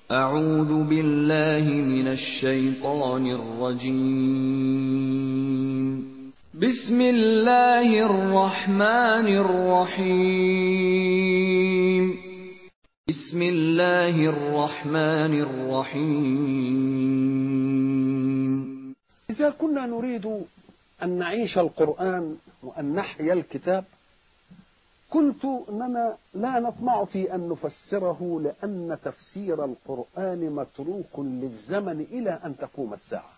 أعوذ بالله من الشيطان الرجيم. بسم الله الرحمن الرحيم. بسم الله الرحمن الرحيم. إذا كنا نريد أن نعيش القرآن وأن نحيا الكتاب، قلت أننا لا نطمع في أن نفسره، لأن تفسير القرآن متروك للزمن إلى أن تقوم الساعة،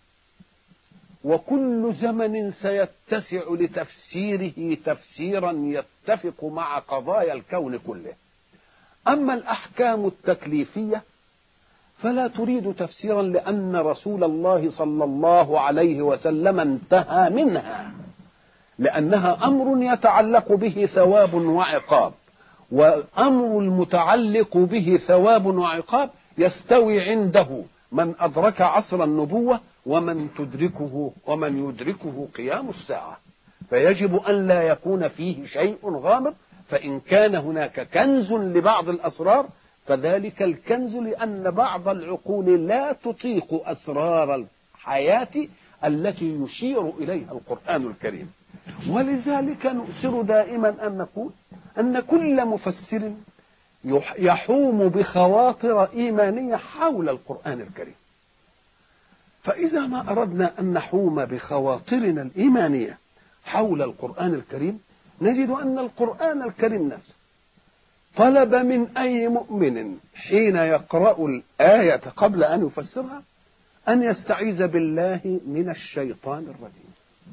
وكل زمن سيتسع لتفسيره تفسيرا يتفق مع قضايا الكون كله. أما الأحكام التكليفية فلا تريد تفسيرا، لأن رسول الله صلى الله عليه وسلم انتهى منها، لأنها أمر يتعلق به ثواب وعقاب، والأمر المتعلق به ثواب وعقاب يستوي عنده من أدرك عصر النبوة ومن يدركه قيام الساعة، فيجب أن لا يكون فيه شيء غامض. فإن كان هناك كنز لبعض الأسرار فذلك الكنز لأن بعض العقول لا تطيق أسرار الحياة التي يشير إليها القرآن الكريم. ولذلك نؤثر دائما أن نقول أن كل مفسر يحوم بخواطر إيمانية حول القرآن الكريم. فإذا ما أردنا أن نحوم بخواطرنا الإيمانية حول القرآن الكريم، نجد أن القرآن الكريم نفسه طلب من أي مؤمن حين يقرأ الآية قبل أن يفسرها أن يستعيذ بالله من الشيطان الرجيم،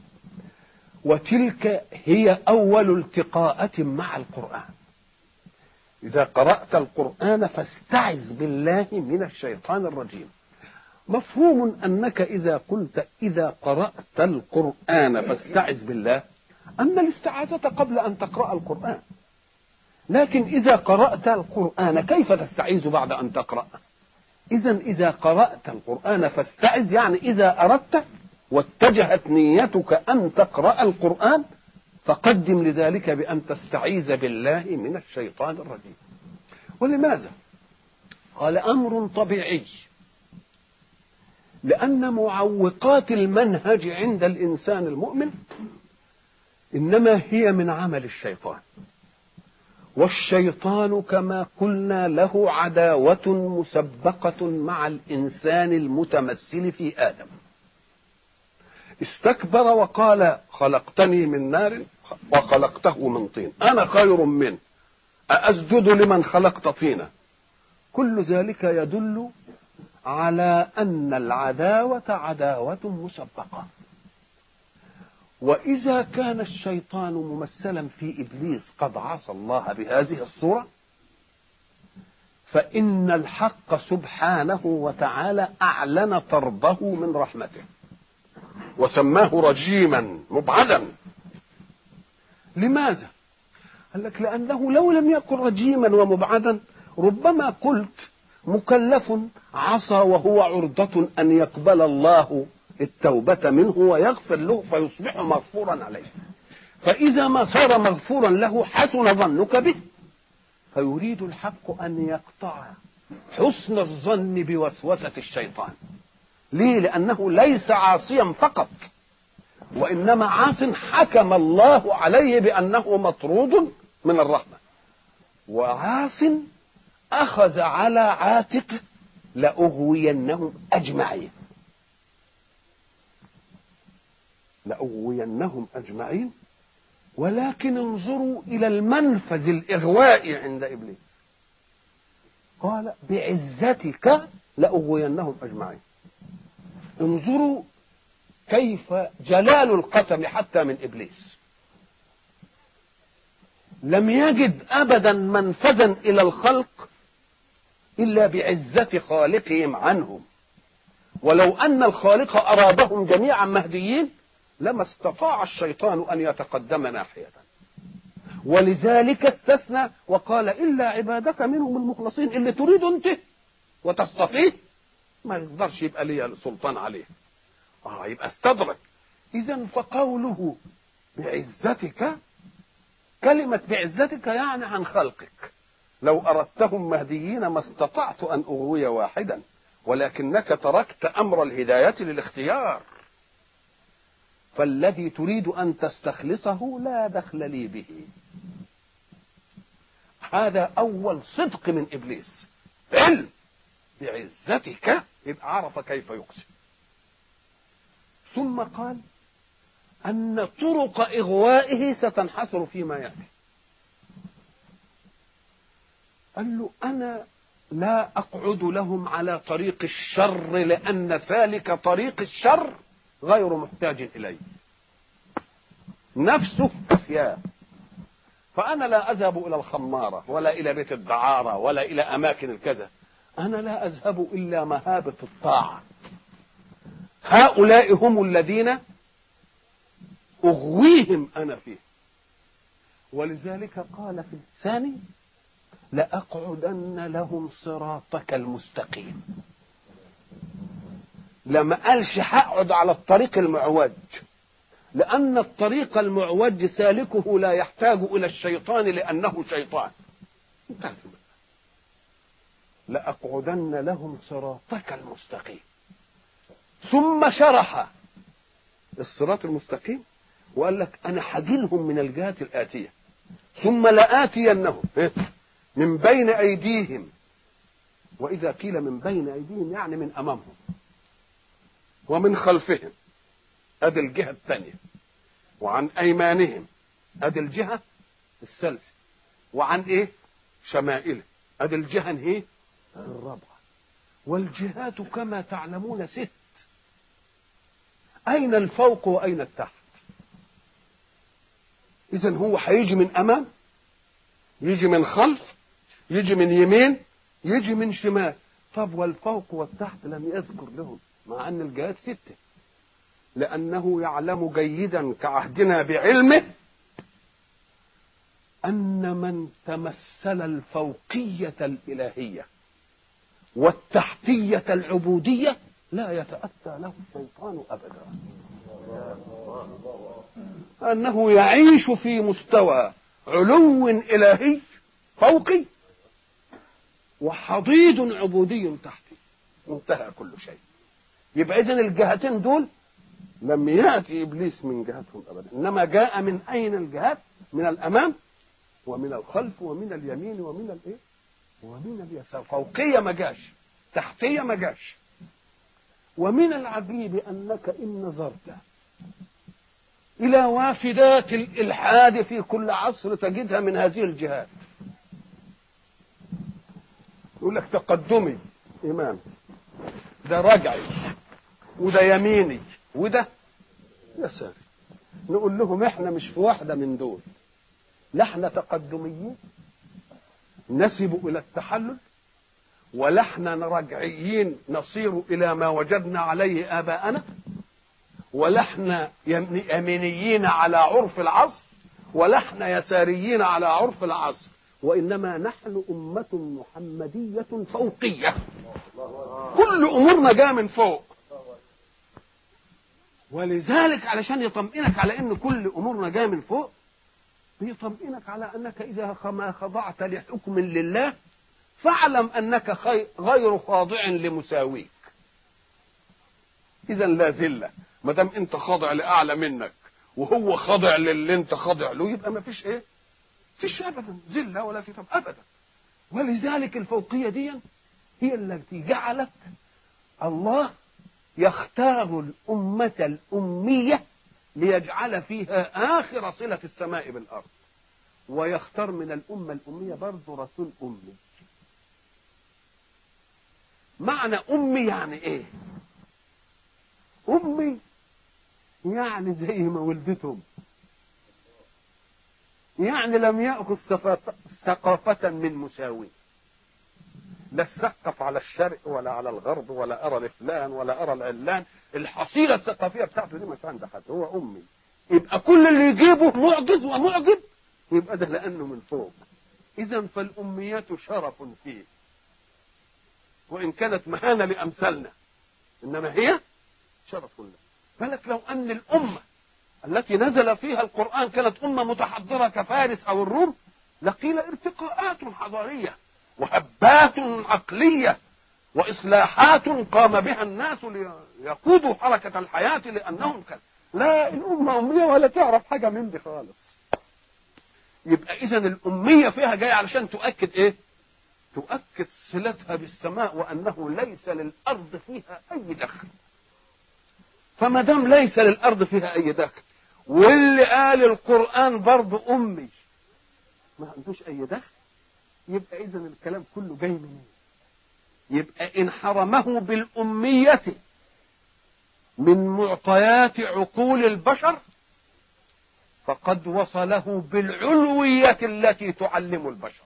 وتلك هي أول التقاءة مع القرآن. إذا قرأت القرآن فاستعذ بالله من الشيطان الرجيم. مفهوم أنك إذا قلت إذا قرأت القرآن فاستعذ بالله أن الاستعاذة قبل أن تقرأ القرآن، لكن إذا قرأت القرآن كيف تستعيذ بعد أن تقرأ؟ إذا قرأت القرآن فاستعذ، يعني إذا أردت واتجهت نيتك أن تقرأ القرآن فقدم لذلك بأن تستعيذ بالله من الشيطان الرجيم. ولماذا؟ قال أمر طبيعي، لأن معوقات المنهج عند الإنسان المؤمن إنما هي من عمل الشيطان، والشيطان كما قلنا له عداوة مسبقة مع الإنسان المتمثل في آدم. استكبر وقال خلقتني من نار وخلقته من طين، أنا خير منه، أأسجد لمن خلقت طينا. كل ذلك يدل على أن العداوة عداوة مسبقة. وإذا كان الشيطان ممثلا في إبليس قد عصى الله بهذه الصورة، فإن الحق سبحانه وتعالى أعلن طرده من رحمته وسماه رجيما مبعدا. لماذا؟ قال لك لأنه لو لم يكن رجيما ومبعدا ربما قلت مكلف عصى وهو عرضة أن يقبل الله التوبة منه ويغفر له فيصبح مغفورا عليه. فإذا ما صار مغفورا له حسن ظنك به، فيريد الحق أن يقطع حسن الظن بوسوسة الشيطان. ليه؟ لأنه ليس عاصيا فقط، وإنما عاص حكم الله عليه بأنه مطرود من الرحمة، وعاص أخذ على عاتقه لأغوينهم أجمعين، لأغوينهم أجمعين. ولكن انظروا إلى المنفذ الإغواء عند إبليس، قال بعزتك لأغوينهم أجمعين. انظروا كيف جلال القسم حتى من إبليس، لم يجد أبدا منفذا إلى الخلق إلا بعزة خالقهم عنهم، ولو أن الخالق أرادهم جميعا مهديين لما استطاع الشيطان أن يتقدم ناحية. ولذلك استثنى وقال إلا عبادك منهم المخلصين، اللي تريد أنت وتستطيع ما يقدرش يبقى لي سلطان عليه. يبقى استدرك. إذن فقوله بعزتك، كلمة بعزتك يعني عن خلقك، لو أردتهم مهديين ما استطعت أن أغوي واحدا، ولكنك تركت أمر الهداية للاختيار، فالذي تريد أن تستخلصه لا دخل لي به. هذا أول صدق من إبليس، علم بعزتك، يبقى عرف كيف يقسم. ثم قال أن طرق إغوائه ستنحصر فيما يأتي. قال له أنا لا أقعد لهم على طريق الشر، لأن سالك طريق الشر غير محتاج إليه، نفسه كفياه. فأنا لا أذهب إلى الخمارة ولا إلى بيت الدعارة ولا إلى أماكن الكذا، أنا لا أذهب إلا مهابة الطاعة. هؤلاء هم الذين أغويهم أنا فيه. ولذلك قال في الثاني لأقعدن لهم صراطك المستقيم. لما قالش هقعد على الطريق المعوج، لأن الطريق المعوج سالكه لا يحتاج إلى الشيطان لأنه شيطان. لأقعدن لهم صراطك المستقيم. ثم شرح الصراط المستقيم وقال لك أنا حجلهم من الجهات الآتية، ثم لآتينهم من بين أيديهم. وإذا قيل من بين أيديهم يعني من أمامهم ومن خلفهم، أدي الجهة الثانية، وعن أيمانهم أدي الجهة الثالثة، وعن إيه شمائله أدي الجهة هي الرابعة. والجهات كما تعلمون 6، أين الفوق وأين التحت؟ إذن هو هيجي من أمام، يجي من خلف، يجي من يمين، يجي من شمال. طب والفوق والتحت لم يذكر لهم، مع أن الجهات 6، لأنه يعلم جيدا كعهدنا بعلمه أن من تمثل الفوقية الإلهية والتحتية العبودية لا يتأتى له الشيطان أبدا، أنه يعيش في مستوى علو إلهي فوقي وحضيض عبودي تحتي، انتهى كل شيء. يبقى إذن الجهتين دول لم يأتي إبليس من جهتهم أبدا، إنما جاء من أين الجهات؟ من الأمام ومن الخلف ومن اليمين ومن الإيه؟ ومن اليسار. فوقية ما جاش، تحتية ما جاش. ومن العجيب أنك إن نظرت إلى وافدات الإلحاد في كل عصر تجدها من هذه الجهات. يقول لك تقدمي إمام، ده رجعي، وده يميني، وده يساري. نقول لهم احنا مش في واحدة من دول، لا احنا تقدميين نسب إلى التحلل، ولا احنا رجعيين نصير إلى ما وجدنا عليه آباءنا، ولا احنا يمينيين على عرف العصر، ولا احنا يساريين على عرف العصر، وإنما نحن أمة محمدية فوقية، كل أمورنا جاء من فوق. ولذلك علشان يطمئنك على أن كل أمورنا جاء من فوق، بيطمئنك على أنك إذا ما خضعت لحكم لله فاعلم أنك غير خاضع لمساويك. إذا لا ذلة، ما دام أنت خاضع لأعلى منك وهو خاضع للي أنت خاضع له، يبقى ما فيش إيه؟ فيش أبدا ذلة ولا في طب أبدا. ولذلك الفوقية دي هي التي جعلت الله يختار الأمة الأمية ليجعل فيها آخر صلة السماء بالأرض، ويختار من الأمة الأمية برضه رسول أمي. معنى أمي يعني إيه؟ أمي يعني زي ما ولدتهم، يعني لم يأخذ ثقافة من مساوي، لا تثقف على الشرق ولا على الغرب ولا أرى لفلان ولا أرى العلان. الحصيلة الثقافية بتاعته دي مش عند حد، هو أمي. يبقى كل اللي يجيبه معجز ومعجب، يبقى ده لأنه من فوق. إذن فالأميات شرف فيه، وإن كانت مهانة لأمثالنا إنما هي شرف لنا. بالك لو أن الأمة التي نزل فيها القرآن كانت أمة متحضرة كفارس أو الروم، لقيل ارتقاءات حضارية وهبات عقلية وإصلاحات قام بها الناس ليقودوا حركة الحياة لأنهم كان. لا، الأمة أمية ولا تعرف حاجة من دي خالص. يبقى إذن الأمية فيها جاية علشان تؤكد إيه؟ تؤكد صلتها بالسماء وأنه ليس للأرض فيها أي دخل. فما دام ليس للأرض فيها أي دخل، واللي قال القرآن برضه أمي ما عندوش أي دخل، يبقى إذن الكلام كله جاي منين؟ يبقى إن حرمه بالأمية من معطيات عقول البشر فقد وصله بالعلوية التي تعلم البشر.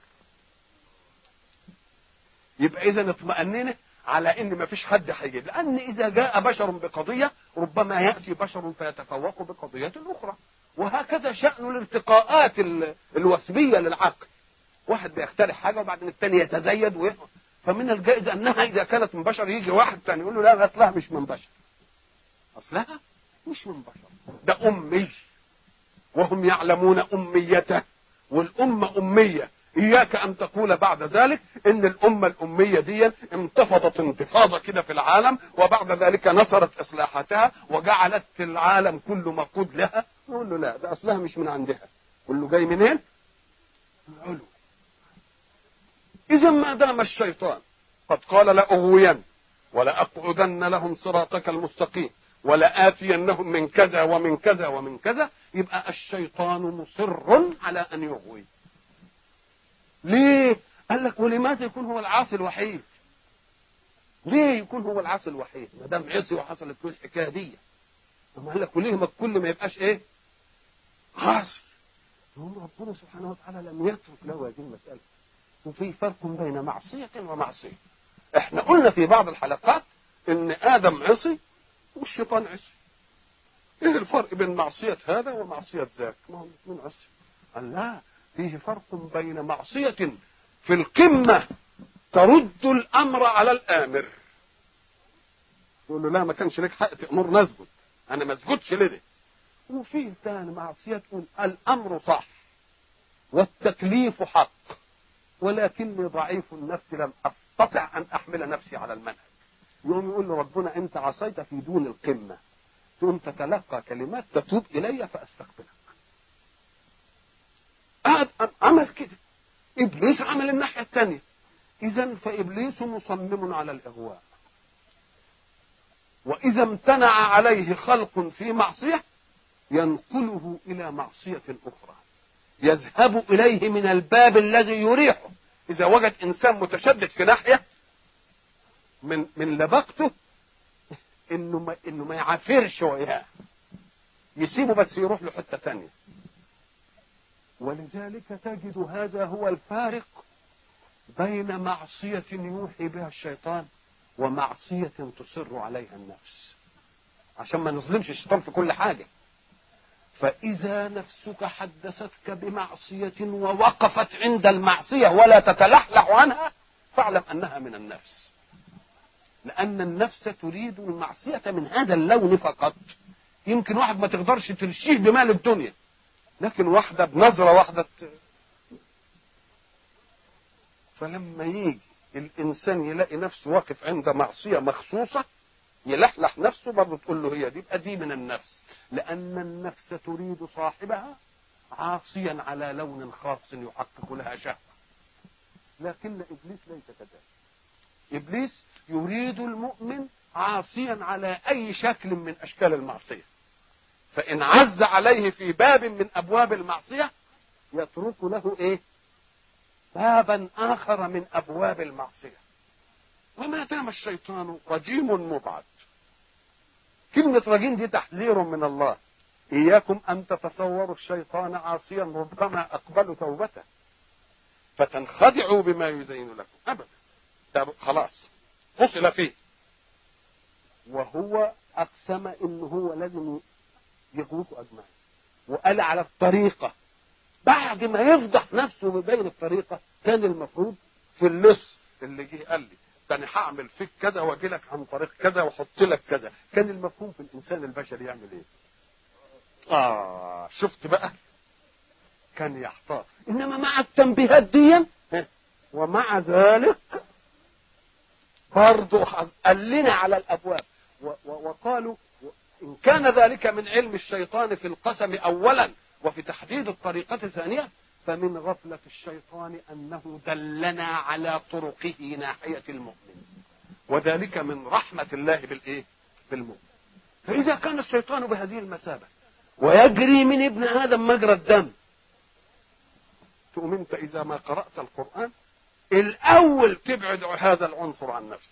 يبقى إذن اطمأننا على إن ما فيش حد هيجيب، لأن إذا جاء بشر بقضية ربما يأتي بشر فيتفوق بقضية أخرى، وهكذا شأن الارتقاءات الوسبية للعقل. واحد بيخترع حاجة وبعدين الثاني يتزيد ويفهم. فمن الجائز أنها إذا كانت من بشر يجي واحد ثاني يقول له لا أصلها مش من بشر، أصلها مش من بشر، ده أمي وهم يعلمون أميته، والأمة أمية. إياك أن تقول بعد ذلك إن الأمة الأمية دي انتفضت انتفاضة كده في العالم وبعد ذلك نصرت إصلاحاتها وجعلت العالم كله مقود لها. نقول له لا، ده أصلها مش من عندها. قل له جاي منين؟ من علو. إذا ما دام الشيطان قد قال لأغوين ولأقعدن لهم صراطك المستقيم ولآتينهم من كذا ومن كذا ومن كذا، يبقى الشيطان مصر على أن يغوي. ليه؟ قال لك ولماذا يكون هو العاصي الوحيد؟ ليه يكون هو العاصي الوحيد ما دام عصي وحصلت له الحكايه دي؟ قال لك وليه ما الكل ما يبقاش ايه؟ عاصي. يقول ربنا سبحانه وتعالى لم يترك له هذه المساله. وفي فرق بين معصيه ومعصيه. احنا قلنا في بعض الحلقات ان ادم عصي والشيطان عصي. ايه الفرق بين معصيه هذا ومعصيه ذاك؟ ما هو الاثنين عصي. قال لا، فيه فرق بين معصيه في القمه ترد الامر على الامر. يقول له لا، ما كانش لك حق تامرني اسجد، انا ما اسجدش لده. وفيه ثاني معصيه تقول الامر صح والتكليف حق ولكني ضعيف النفس لم استطع ان احمل نفسي على المنهج. يقوم يقول له ربنا انت عصيت في دون القمه، تقوم تتلقى كلمات تتوب الي فاستغفرك. عمل كده. ابليس عمل الناحيه الثانيه. اذا فابليس مصمم على الاغواء، واذا امتنع عليه خلق في معصيه ينقله الى معصيه اخرى، يذهب اليه من الباب الذي يريحه. اذا وجد انسان متشدد في ناحيه من لبقته انه ما يعافرش وياه، يسيبه بس يروح له حته ثانيه. ولذلك تجد هذا هو الفارق بين معصية يوحي بها الشيطان ومعصية تصر عليها النفس، عشان ما نظلمش الشيطان في كل حاجة. فإذا نفسك حدثتك بمعصية ووقفت عند المعصية ولا تتلحلح عنها فاعلم أنها من النفس، لأن النفس تريد المعصية من هذا اللون فقط. يمكن واحد ما تقدرش ترشيه بمال الدنيا، لكن واحدة بنظرة واحدة فلما يجي الإنسان يلاقي نفسه واقف عند معصية مخصوصة يلحلح نفسه برضه تقول له هي دي، يبقى دي من النفس، لأن النفس تريد صاحبها عاصيا على لون خاص يحقق لها شهوة. لكن إبليس ليس كذلك. إبليس يريد المؤمن عاصيا على أي شكل من أشكال المعصية، فإن عز عليه في باب من أبواب المعصية يترك له إيه؟ بابا آخر من أبواب المعصية. وما دام الشيطان رجيم مبعد، كلمة رجيم دي تحذير من الله. إياكم أن تتصوروا الشيطان عاصيا ربما أقبل توبته فتنخدعوا بما يزين لكم، أبدا. ده خلاص فصل فيه، وهو أقسم إنه هو لازم يغوكوا أجمعين، وقال على الطريقة. بعد ما يفضح نفسه بين الطريقة كان المفروض في اللص اللي جه قال لي ده انا هعمل فيك كذا واجي لك عن طريق كذا واحط لك كذا، كان المفهوم في الانسان البشري يعمل ايه؟ شفت بقى كان يحتار. انما مع التنبيهات دي ومع ذلك برضه قال لنا على الابواب وقالوا ان كان ذلك من علم الشيطان في القسم اولا وفي تحديد الطريقة ثانية، فمن غفلة الشيطان انه دلنا على طرقه ناحية المؤمن، وذلك من رحمة الله بالايه؟ بالمؤمن. فاذا كان الشيطان بهذه المثابة ويجري من ابن ادم مجرى الدم، تقوم انت اذا ما قرأت القرآن الاول تبعد هذا العنصر عن نفسك.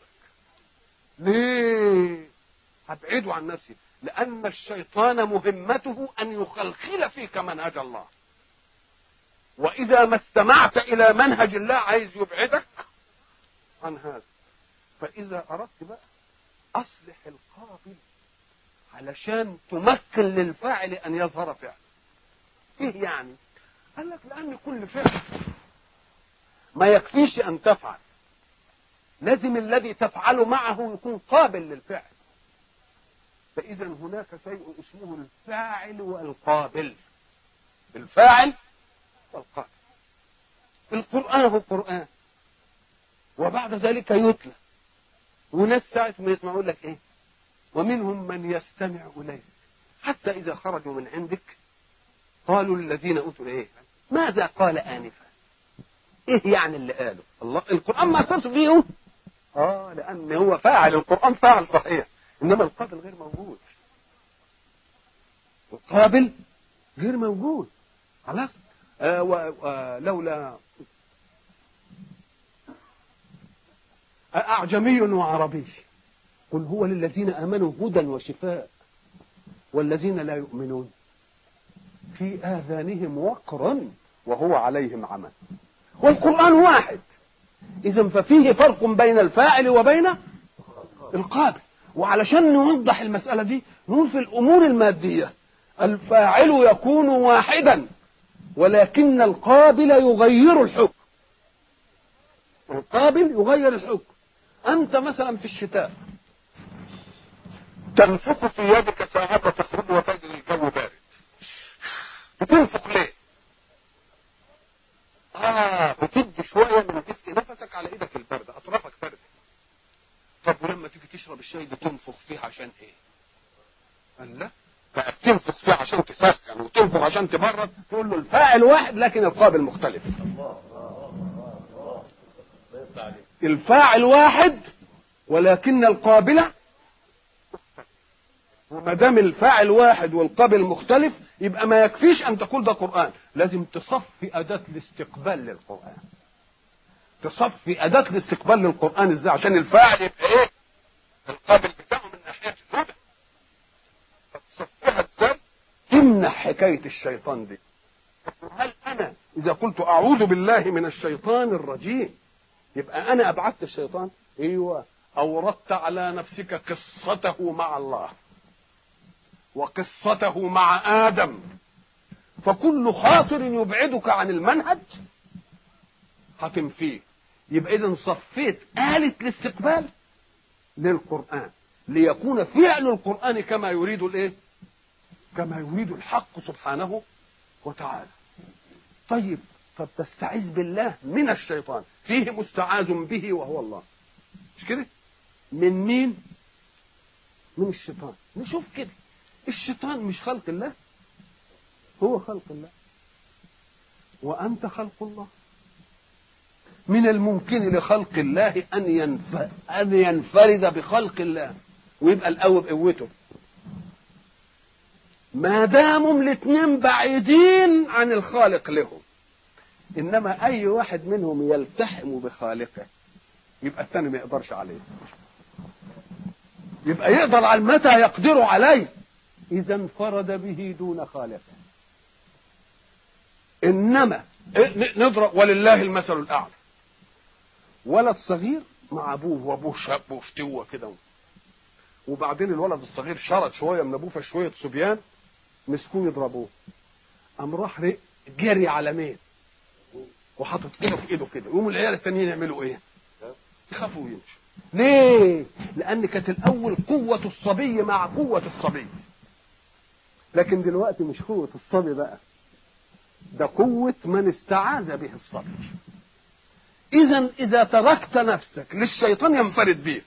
ليه هبعده عن نفسي؟ لان الشيطان مهمته ان يخلخل فيك منهج الله، واذا ما استمعت الى منهج الله عايز يبعدك عن هذا. فاذا اردت بقى اصلح القابل علشان تمكن للفاعل ان يظهر فعل. ايه يعني؟ قال لك لان كل فعل ما يكفيش ان تفعل، لازم الذي تفعل معه يكون قابل للفعل. فاذا هناك شيء اسمه الفاعل والقابل. الفاعل والقابل. القرآن هو القرآن، وبعد ذلك يتلى، وناس ساعة ما يسمعوا لك ايه؟ ومنهم من يستمع اليك حتى اذا خرجوا من عندك قالوا الذين اوتوا ايه؟ ماذا قال آنفا؟ ايه يعني اللي قاله؟ الله القرآن ما اثرش فيه. لان هو فاعل، القرآن فاعل صحيح، انما القابل غير موجود. القابل غير موجود. خلاص. لولا أعجمي وعربي قل هو للذين آمنوا هدى وشفاء والذين لا يؤمنون في آذانهم وقر وهو عليهم عمى. والقرآن واحد، إذن ففيه فرق بين الفاعل وبين القابل. وعلشان نوضح المسألة دي نقول في الأمور المادية الفاعل يكون واحدا ولكن القابل يغير الحكم. القابل يغير الحكم. أنت مثلا في الشتاء تنفخ في يدك ساعة تخرج وتجد الجو بارد، بتنفخ ليه؟ بتدي شوية من دفء نفسك على ايدك البردة، اطرافك باردة. طب ولما تيجي تشرب الشاي بتنفخ فيه عشان ايه؟ قال لا، بقى بتنفخ فيه عشان تسخن وتنفخ عشان تبرد. تقول له الفاعل واحد لكن القابل مختلف. الفاعل واحد ولكن القابل، وما دام الفاعل واحد والقابل مختلف يبقى ما يكفيش ان تقول ده قرآن، لازم تصفي أداة الاستقبال للقرآن. تصفي أداة الاستقبال للقرآن ازاي؟ عشان الفاعل يبقى ايه؟ القابل بتاعه من ناحية الهدى. فتصفيها ازاي؟ تمنع حكاية الشيطان دي. هل انا اذا قلت اعوذ بالله من الشيطان الرجيم يبقى انا ابعدت الشيطان؟ ايوه. اوردت على نفسك قصته مع الله وقصته مع آدم، فكل خاطر يبعدك عن المنهج حتم فيه. يبقى إذن صفيت آلة الاستقبال للقرآن ليكون فعل القرآن كما يريد الايه؟ كما يريد الحق سبحانه وتعالى. طيب تستعيذ بالله من الشيطان، فيه مستعاذ به وهو الله، مش كده؟ من مين؟ من الشيطان. نشوف كده، الشيطان مش خلق الله؟ هو خلق الله وأنت خلق الله. من الممكن لخلق الله أن ينفرد بخلق الله ويبقى الأول بقوته، ما داموا الاثنين بعيدين عن الخالق لهم. إنما أي واحد منهم يلتحم بخالقه يبقى الثاني ما يقدرش عليه، يبقى يقدر على متى يقدر عليه؟ إذا انفرد به دون خالقه. إنما نضرب ولله المثل الأعلى، ولد صغير مع أبوه وأبوه شاب وفتوة كده، وبعدين الولد الصغير شرد شوية من أبوه فشوية صبيان مسكوه يضربوه، قام راح جري على مين وحاطط ايده في ايده كده، يقوموا العيال التانيين يعملوا ايه؟ يخافوا ويمشوا. ليه؟ لأن كانت الأول قوة الصبي مع قوة الصبي، لكن دلوقتي مش قوة الصبي بقى، ده قوة من استعاذ به الصبر. إذا تركت نفسك للشيطان ينفرد بيك،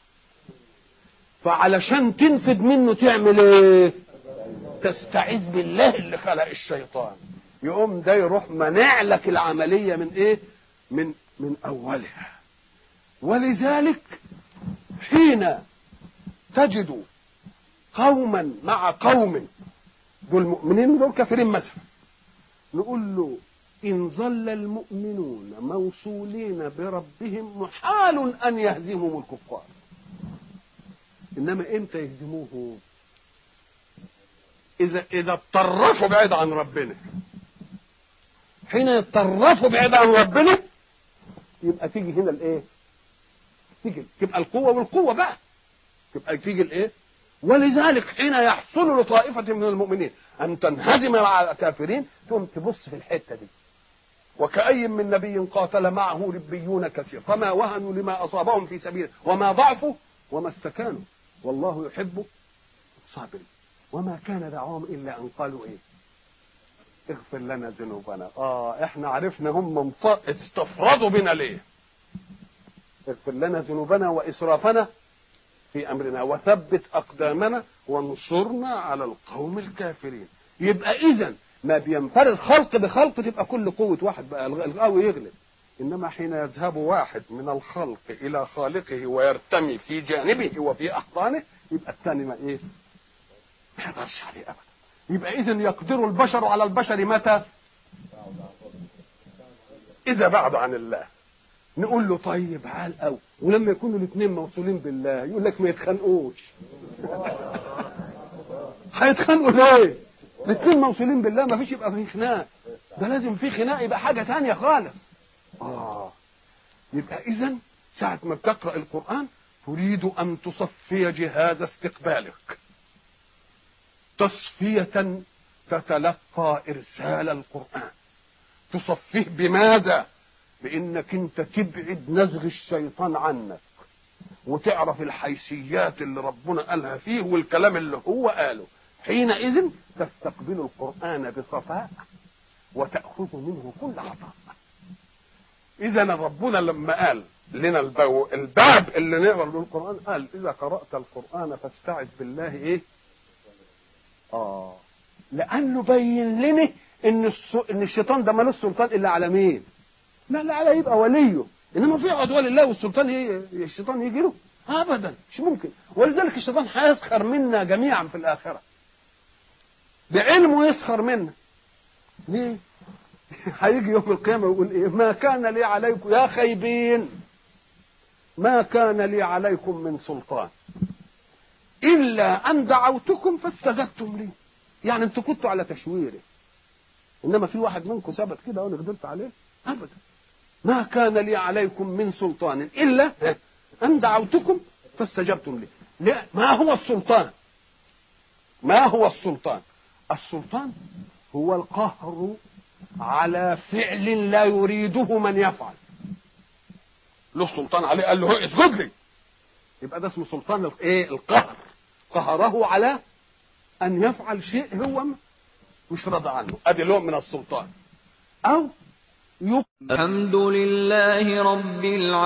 فعلشان تنفد منه تعمل ايه؟ تستعيذ بالله اللي خلق الشيطان، يقوم ده يروح منع لك العملية من ايه؟ من أولها. ولذلك حين تجد قوما مع قوم، دول مؤمنين دول كافرين مثلا، نقول له إن ظل المؤمنون موصولين بربهم محال أن يهزمهم الكفار. إنما إمتى يهزموه؟ إذا اتطرفوا بعيد عن ربنا. حين يتطرفوا بعيد عن ربنا يبقى تيجي هنا الإيه؟ تبقى القوة والقوة بقى، تبقى تيجي الإيه؟ ولذلك حين يحصل لطائفة من المؤمنين أن تنهزم مع الكافرين تقوم تبص في الحتة دي، وكأي من نبي قاتل معه ربيون كثير فما وهنوا لما أصابهم في سبيله وما ضعفوا وما استكانوا والله يحب الصابرين. وما كان دعوهم إلا أن قالوا إيه؟ اغفر لنا ذنوبنا. احنا عرفنا هم استفردوا بنا ليه. اغفر لنا ذنوبنا وإسرافنا في أمرنا وثبت أقدامنا وانصرنا على القوم الكافرين. يبقى إذن ما بينفرد خلق بخلق تبقى كل قوة واحد بقى القوي يغلب. إنما حين يذهب واحد من الخلق إلى خالقه ويرتمي في جانبه وفي أحضانه يبقى الثاني ما إيه؟ ما يقدرش عليه أبدا. يبقى إذن يقدر البشر على البشر متى؟ إذا بعد عن الله. نقول له طيب عال قوي، ولما يكونوا الاثنين موصولين بالله يقول لك ما يتخانقوش. هيتخانقوا ليه؟ الاثنين موصولين بالله ما فيش يبقى في خناق، ده لازم في خناق يبقى حاجة تانية خالص. يبقى إذن ساعة ما بتقرأ القرآن تريد أن تصفي جهاز استقبالك تصفية تتلقى إرسال القرآن. تصفيه بماذا؟ بإنك أنت تبعد نزغ الشيطان عنك وتعرف الحيثيات اللي ربنا قالها فيه والكلام اللي هو قاله. حينئذ تستقبل القرآن بصفاء وتأخذ منه كل عطاء. إذا ربنا لما قال لنا الباب اللي نقرأ له القرآن قال إذا قرأت القرآن فاستعذ بالله إيه؟ لأنه بين لنا إن الشيطان ده مالوش سلطان إلا على مين؟ لا على يبقى وليه. إنما في عدوان الله والسلطان الشيطان يجي له أبدا، مش ممكن. ولذلك الشيطان هيسخر منا جميعا في الآخرة بعلمه، يسخر منا ليه؟ هيجي يوم القيامة ويقول إيه؟ ما كان لي عليكم يا خيبين، ما كان لي عليكم من سلطان إلا أن دعوتكم فاستجبتم لي. يعني أنتوا كنتوا على تشويري، إنما في واحد منكم ثبت كده وأنا قدرت عليه؟ أبدا. ما كان لي عليكم من سلطان إلا أن دعوتكم فاستجبتم لي. ما هو السلطان؟ ما هو السلطان؟ السلطان هو القهر على فعل لا يريده من يفعل. له سلطان عليه، قال له اسجد لي، يبقى ده اسمه سلطان القهر. قهره على أن يفعل شيء هو مش راضي عنه، ادي له من السلطان. أو الحمد لله رب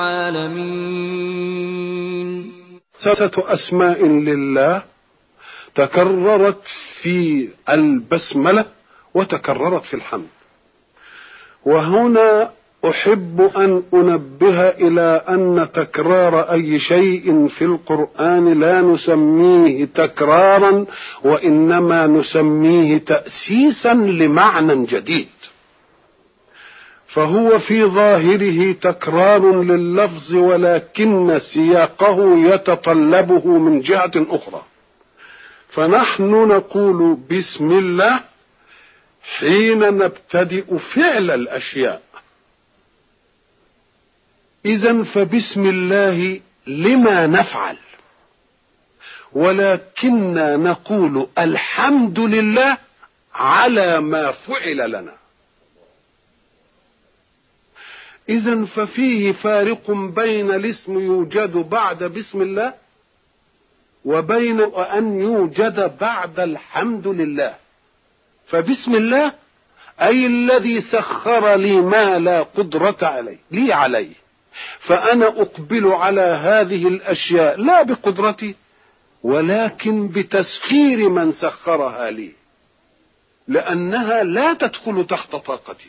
العالمين. 6 أسماء لله تكررت في البسملة وتكررت في الحمد. وهنا أحب أن أنبه إلى أن تكرار أي شيء في القرآن لا نسميه تكرارا، وإنما نسميه تأسيسا لمعنى جديد. فهو في ظاهره تكرار لللفظ، ولكن سياقه يتطلبه من جهة أخرى. فنحن نقول بسم الله حين نبتدئ فعل الأشياء. إذن فبسم الله لما نفعل، ولكننا نقول الحمد لله على ما فعل لنا. إذن ففيه فارق بين الاسم يوجد بعد بسم الله وبين أن يوجد بعد الحمد لله. فبسم الله أي الذي سخر لي ما لا قدرة لي عليه، فأنا أقبل على هذه الأشياء لا بقدرتي ولكن بتسخير من سخرها لي، لأنها لا تدخل تحت طاقتي.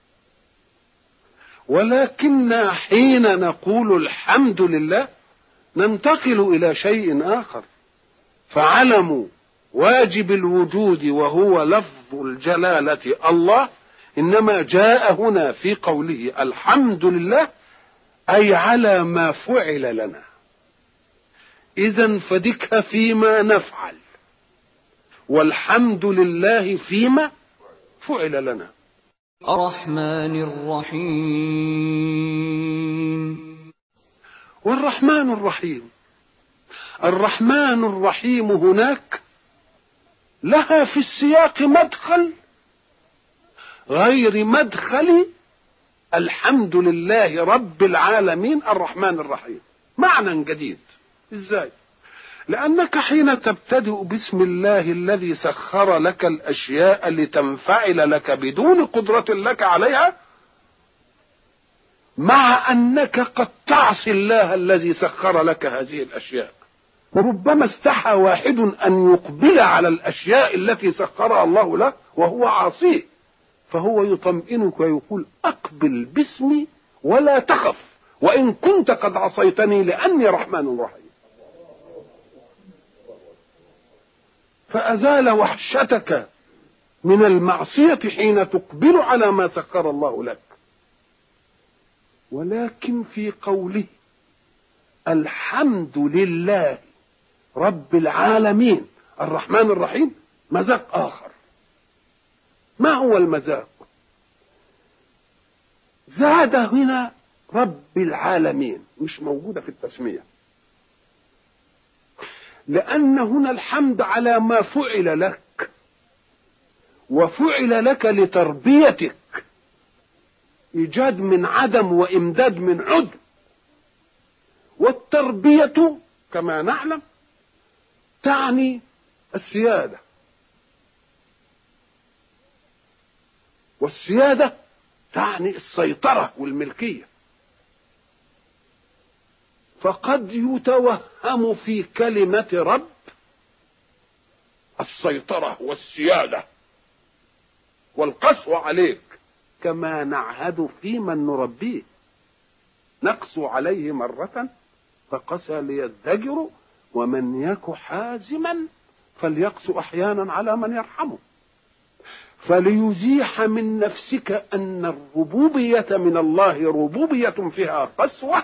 ولكن حين نقول الحمد لله ننتقل إلى شيء آخر، فعلم واجب الوجود وهو لفظ الجلالة الله إنما جاء هنا في قوله الحمد لله، أي على ما فعل لنا. إذن فدك فيما نفعل، والحمد لله فيما فعل لنا. الرحمن الرحيم. والرحمن الرحيم، الرحمن الرحيم هناك لها في السياق مدخل غير مدخل الحمد لله رب العالمين الرحمن الرحيم، معنى جديد. ازاي؟ لأنك حين تبتدئ بسم الله الذي سخر لك الأشياء لتنفعل لك بدون قدرة لك عليها، مع أنك قد تعصي الله الذي سخر لك هذه الأشياء، وربما استحى واحد أن يقبل على الأشياء التي سخرها الله له وهو عاصيه، فهو يطمئنك ويقول أقبل باسمي ولا تخف وإن كنت قد عصيتني لأني رحمن رحيم. فأزال وحشتك من المعصية حين تقبل على ما سخر الله لك. ولكن في قوله الحمد لله رب العالمين الرحمن الرحيم مذاق آخر. ما هو المذاق؟ زاد هنا رب العالمين، مش موجودة في التسمية، لأن هنا الحمد على ما فعل لك، وفعل لك لتربيتك، إيجاد من عدم وإمداد من عدم. والتربية كما نعلم تعني السيادة، والسيادة تعني السيطرة والملكية. فقد يتوهم في كلمة رب السيطرة والسيادة والقسوة عليك، كما نعهد في من نربيه، نقسو عليه مرة فقسى ليزدجر ومن يك حازما فليقسو أحيانا على من يرحمه. فليزيح من نفسك أن الربوبية من الله ربوبية فيها قسوة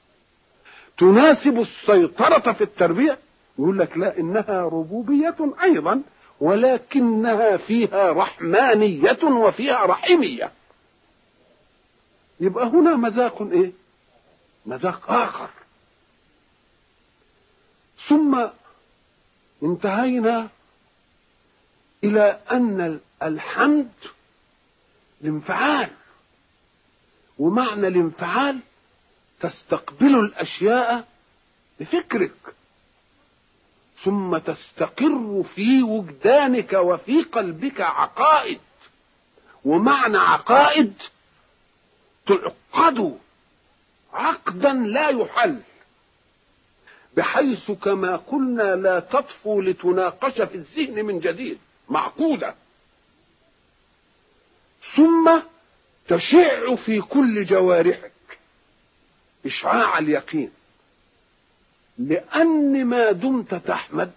تناسب السيطرة في التربية، يقول لك لا، إنها ربوبية أيضا ولكنها فيها رحمانية وفيها رحيمية. يبقى هنا مذاق إيه؟ مذاق آخر. ثم انتهينا إلى أن الحمد الانفعال، ومعنى الانفعال تستقبل الأشياء بفكرك ثم تستقر في وجدانك وفي قلبك عقائد، ومعنى عقائد تعقد عقدا لا يحل، بحيث كما قلنا لا تطفو لتناقش في الذهن من جديد، معقودة، ثم تشع في كل جوارحك إشعاع اليقين. لأن ما دمت تحمد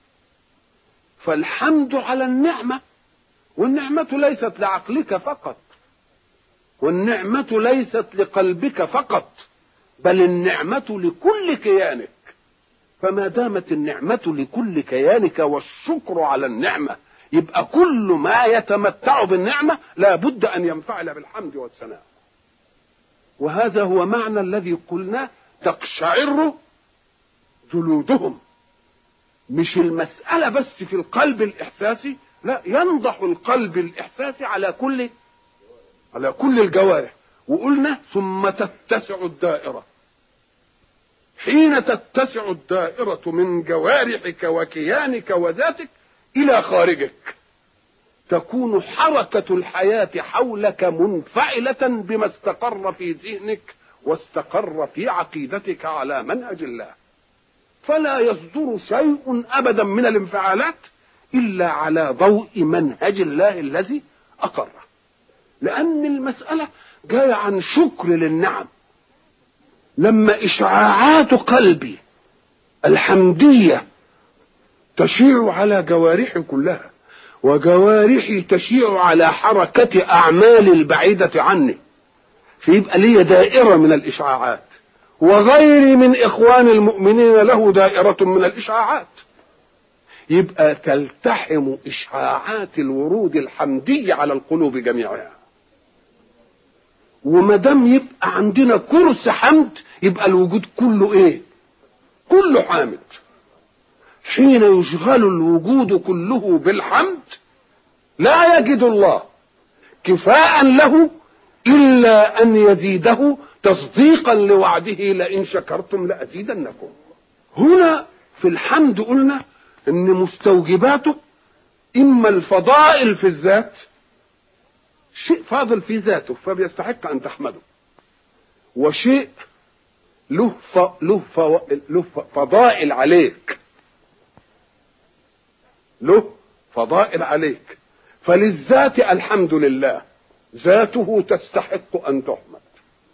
فالحمد على النعمة، والنعمة ليست لعقلك فقط، والنعمة ليست لقلبك فقط، بل النعمة لكل كيانك. فما دامت النعمة لكل كيانك والشكر على النعمة، يبقى كل ما يتمتع بالنعمة لا بد أن ينفعل بالحمد والثناء. وهذا هو معنى الذي قلنا تقشعر جلودهم. مش المسألة بس في القلب الإحساسي، لا، ينضح القلب الإحساسي على كل الجوارح. وقلنا ثم تتسع الدائرة. حين تتسع الدائرة من جوارحك وكيانك وذاتك إلى خارجك، تكون حركة الحياة حولك منفعلة بما استقر في ذهنك واستقر في عقيدتك على منهج الله. فلا يصدر شيء أبدا من الانفعالات إلا على ضوء منهج الله الذي أقره، لأن المسألة جاية عن شكر للنعم. لما إشعاعات قلبي الحمدية تشيع على جوارحي كلها، وجوارحي تشيع على حركة أعمال البعيدة عني، فيبقى لي دائرة من الإشعاعات، وغيري من إخوان المؤمنين له دائرة من الإشعاعات، يبقى تلتحم إشعاعات الورود الحمدي على القلوب جميعها. ومدام يبقى عندنا كرس حمد يبقى الوجود كله ايه؟ كله حامد. حين يشغل الوجود كله بالحمد لا يجد الله كفاء له إلا أن يزيده تصديقا لوعده لئن شكرتم لأزيدنكم. هنا في الحمد قلنا إن مستوجباته إما الفضائل في الذات، شيء فاضل في ذاته فبيستحق أن تحمده، وشيء له فضائل عليك، له فضائل عليك. فللذات الحمد لله، ذاته تستحق أن تحمد،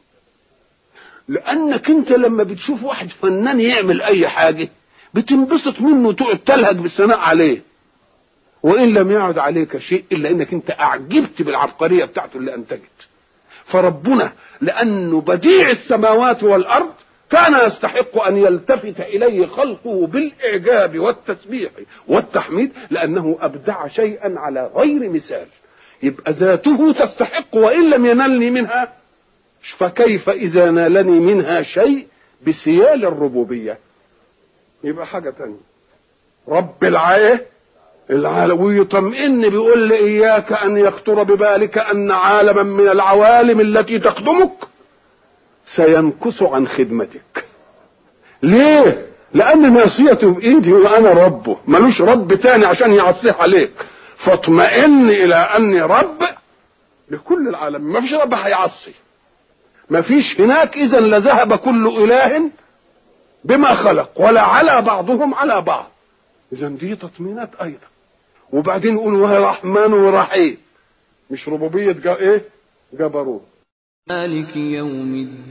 لأنك أنت لما بتشوف واحد فنان يعمل أي حاجة بتنبسط منه وتقعد تلهج بالثناء عليه، وإن لم يعد عليك شيء إلا أنك أنت أعجبت بالعبقرية بتاعته اللي أنتجت. فربنا لأنه بديع السماوات والأرض كان يستحق أن يلتفت إليه خلقه بالإعجاب والتسبيح والتحميد، لأنه أبدع شيئا على غير مثال. يبقى ذاته تستحق وإن لم ينلني منها، فكيف إذا نالني منها شيء بسيال الربوبية؟ يبقى حاجة تانية. رب العالم ويطمئن بيقول لي إياك أن يخطر ببالك أن عالما من العوالم التي تخدمك سينكس عن خدمتك. ليه؟ لأن ناصيته بإيدي وأنا ربه، ملوش رب تاني عشان يعصيه عليك. فاطمئن إلى أني رب لكل العالم، ما فيش رب هيعصي، ما فيش هناك. إذن لذهب كل إله بما خلق ولا على بعضهم على بعض. إذن دي تطمينات أيضا. وبعدين يقول وهي رحمن ورحيم، مش ربوبية ايه؟ جبروت. مالك يوم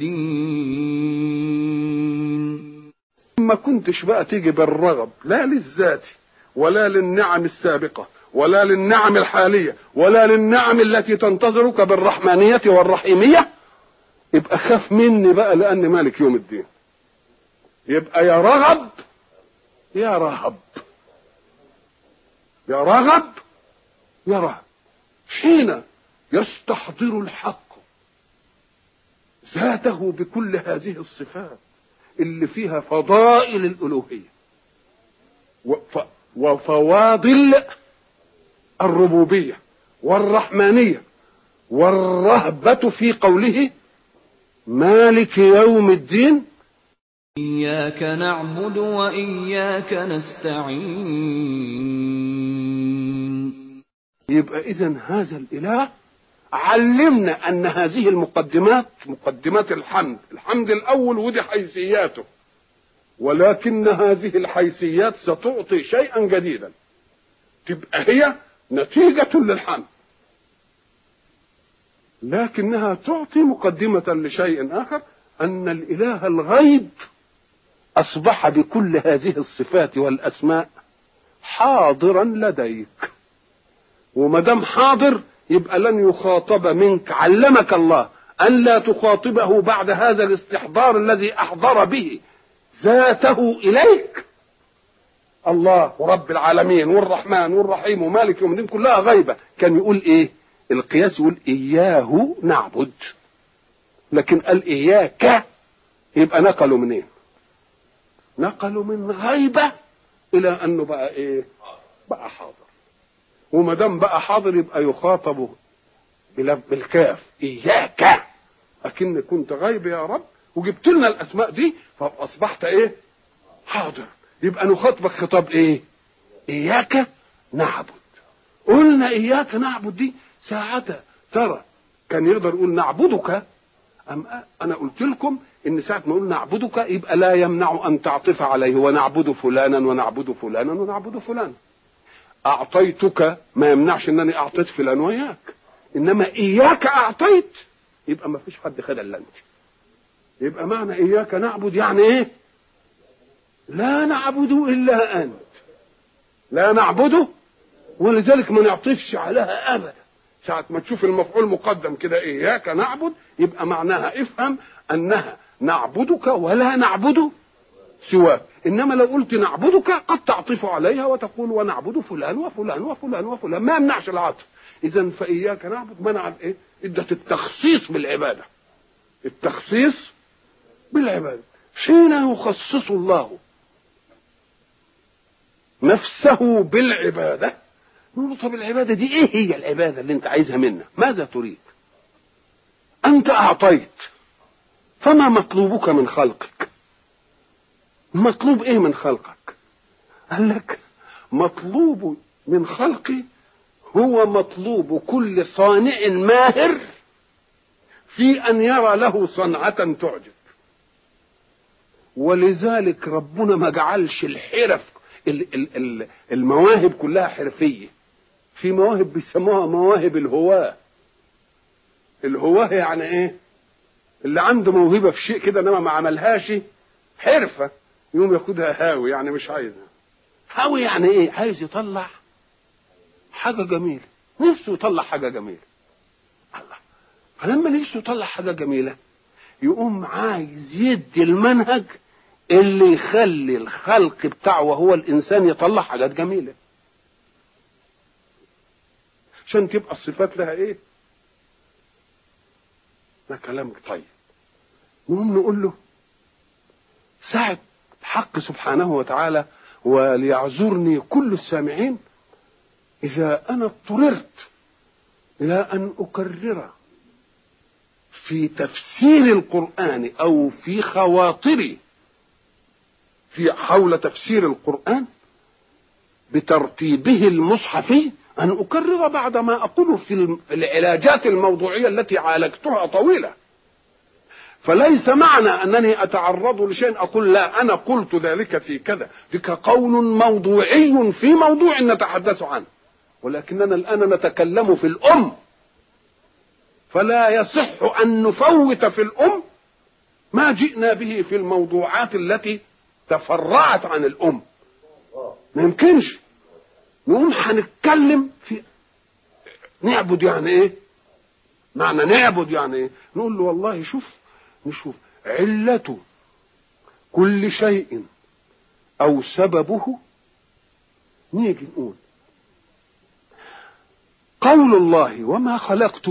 الدين. ما كنتش بقى تيجي بالرغب لا للذات ولا للنعم السابقة ولا للنعم الحالية ولا للنعم التي تنتظرك بالرحمانية والرحيمية، يبقى خاف مني بقى لأن مالك يوم الدين. يبقى يا رغب يا رهب، يا رغب يا رهب. حين يستحضر الحق ذاته بكل هذه الصفات اللي فيها فضائل الألوهية وفواضل الربوبية والرحمانية والرهبة في قوله مالك يوم الدين، إياك نعبد وإياك نستعين. يبقى إذن هذا الإله علمنا أن هذه المقدمات مقدمات الحمد الأول ودي حيثياته، ولكن هذه الحيثيات ستعطي شيئا جديدا تبقى هي نتيجة للحمد، لكنها تعطي مقدمة لشيء آخر، أن الإله الغيب أصبح بكل هذه الصفات والأسماء حاضرا لديك. ومدام حاضر يبقى لن يخاطب منك. علمك الله أن لا تخاطبه بعد هذا الاستحضار الذي أحضر به ذاته إليك. الله ورب العالمين والرحمن والرحيم ومالك يوم الدين كلها غيبة. كان يقول إيه؟ القياس يقول إياه نعبد، لكن قال إياك، يبقى نقلوا منين؟ نقلوا من غيبة إلى أنه بقى إيه؟ بقى حاضر. وما دام بقى حاضر يبقى يخاطب بالكاف إياك، أكن كنت غيب يا رب وجبت لنا الأسماء دي فأصبحت إيه؟ حاضر. يبقى نخاطبك خطاب إيه؟ إياك نعبد قلنا إياك نعبد دي ساعة ترى كان يقدر يقول نعبدك، أنا قلت لكم إن ساعة ما نقول نعبدك يبقى لا يمنع أن تعطف عليه ونعبد فلانا ونعبد فلانا ونعبد فلانا. أعطيتك ما يمنعش إنني أعطيت فلان وإياك، إنما إياك أعطيت يبقى ما فيش حد خد إلا أنت. يبقى معنى إياك نعبد يعني إيه؟ لا نعبد إلا أنت، لا نعبده، ولذلك ما نعطفش عليها أبدا. ساعة ما تشوف المفعول مقدم كده إياك نعبد يبقى معناها افهم أنها نعبدك ولا نعبد سواك. إنما لو قلت نعبدك قد تعطف عليها وتقول ونعبد فلان وفلان وفلان وفلان، ما يمنعش العطف. إذن فإياك نعبد منع إيه؟ إدت التخصيص بالعبادة، التخصيص بالعبادة. حين يخصص الله نفسه بالعبادة نقول طب العبادة دي ايه هي العبادة اللي انت عايزها منا؟ ماذا تريد؟ انت اعطيت، فما مطلوبك من خلقك؟ مطلوب ايه من خلقك؟ قال لك مطلوب من خلقي هو مطلوب كل صانع ماهر في ان يرى له صنعة تعجب. ولذلك ربنا ما جعلش الحرف المواهب كلها حرفية. في مواهب بيسموها مواهب الهواة. الهواة يعني ايه؟ اللي عنده موهبة في شيء كده انما ما عملهاش حرفة يوم ياخدها هاوي، يعني مش عايزها. هاوي يعني ايه؟ عايز يطلع حاجة جميلة، نفسه يطلع حاجة جميلة. الله، فلما نفسه يطلع حاجة جميلة يقوم عايز يدي المنهج اللي يخلي الخلق بتاعه وهو الانسان يطلع حاجات جميلة، عشان تبقى الصفات لها ايه؟ ده كلام طيب. نقوم نقول له ساعة حق سبحانه وتعالى وليعذرني كل السامعين إذا أنا اضطررت إلى أن أكرر في تفسير القرآن أو في خواطري في حول تفسير القرآن بترتيبه المصحفي أن أكرر بعد ما أقوله في العلاجات الموضوعية التي عالجتها طويلة. فليس معنى أنني أتعرض لشيء أقول لا أنا قلت ذلك في كذا، ذلك قول موضوعي في موضوع نتحدث عنه، ولكننا الآن نتكلم في الأم، فلا يصح أن نفوت في الأم ما جئنا به في الموضوعات التي تفرعت عن الأم. ما يمكنش. نقوم هنتكلم في نعبد يعني ايه؟ معنى نعبد يعني ايه؟ نقول له والله نشوف علة كل شيء او سببه. نيجي نقول قول الله وما خلقت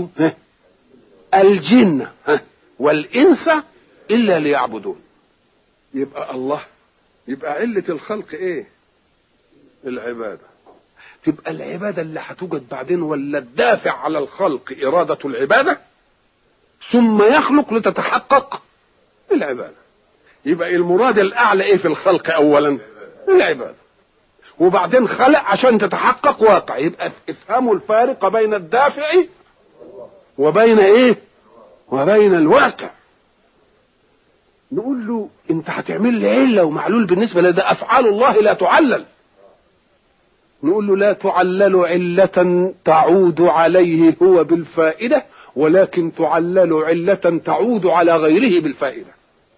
الجن والانس الا ليعبدون. يبقى الله، يبقى علة الخلق ايه؟ العبادة. تبقى العبادة اللي هتوجد بعدين ولا الدافع على الخلق إرادة العبادة ثم يخلق لتتحقق العبادة. يبقى المراد الأعلى إيه في الخلق؟ أولا العبادة، وبعدين خلق عشان تتحقق واقع. يبقى افهموا الفارق بين الدافع وبين إيه؟ وبين الواقع. نقول له أنت هتعمل لي علة ومعلول بالنسبة لده أفعال الله لا تعلل. نقول له لا تعلل علة تعود عليه هو بالفائدة، ولكن تعلل علة تعود على غيره بالفائدة.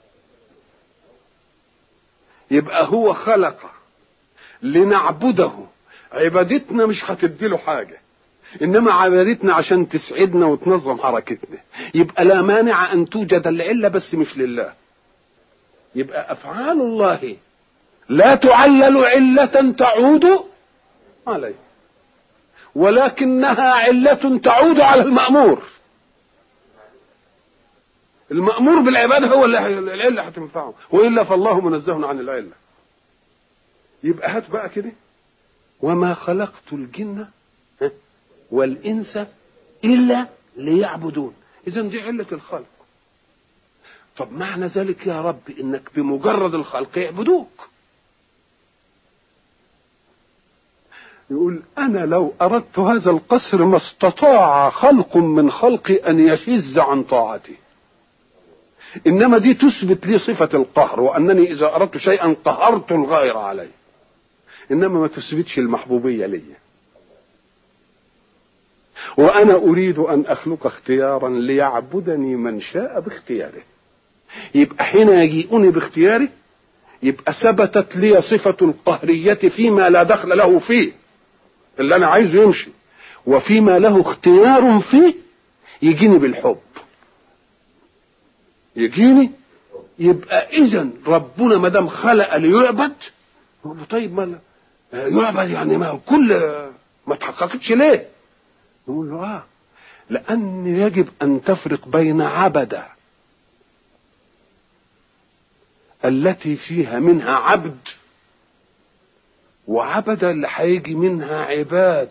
يبقى هو خلق لنعبده، عبادتنا مش هتديله حاجة، إنما عبادتنا عشان تسعدنا وتنظم حركتنا. يبقى لا مانع أن توجد العلة بس مش لله. يبقى أفعال الله لا تعلل علة تعود عليه، ولكنها علة تعود على المأمور. المأمور بالعبادة هو العلة هتنفعه، وإلا فالله منزه عن العلة. يبقى هات بقى كده وما خلقت الجن والإنس إلا ليعبدون. إذن دي علة الخلق. طب معنى ذلك يا رب إنك بمجرد الخلق يعبدوك. يقول أنا لو أردت هذا القصر ما استطاع خلق من خلقي أن يشز عن طاعتي. إنما دي تثبت لي صفة القهر، وأنني إذا أردت شيئا قهرت الغير عليه، إنما ما تثبتش المحبوبية لي. وأنا أريد أن أخلق اختيارا ليعبدني من شاء باختياره. يبقى حين يجيئني باختياري يبقى ثبتت لي صفة القهرية فيما لا دخل له فيه، اللي أنا عايزه يمشي، وفيما له اختيار فيه يجيني بالحب، يجيني. يبقى إذن ربنا ما دام خلق ليعبد، طيب ما يعبد يعني ما كل ما تحققتش ليه؟ نقول له لأن يجب أن تفرق بين عبد التي فيها منها عبد، وعبد اللي هيجي منها عباد.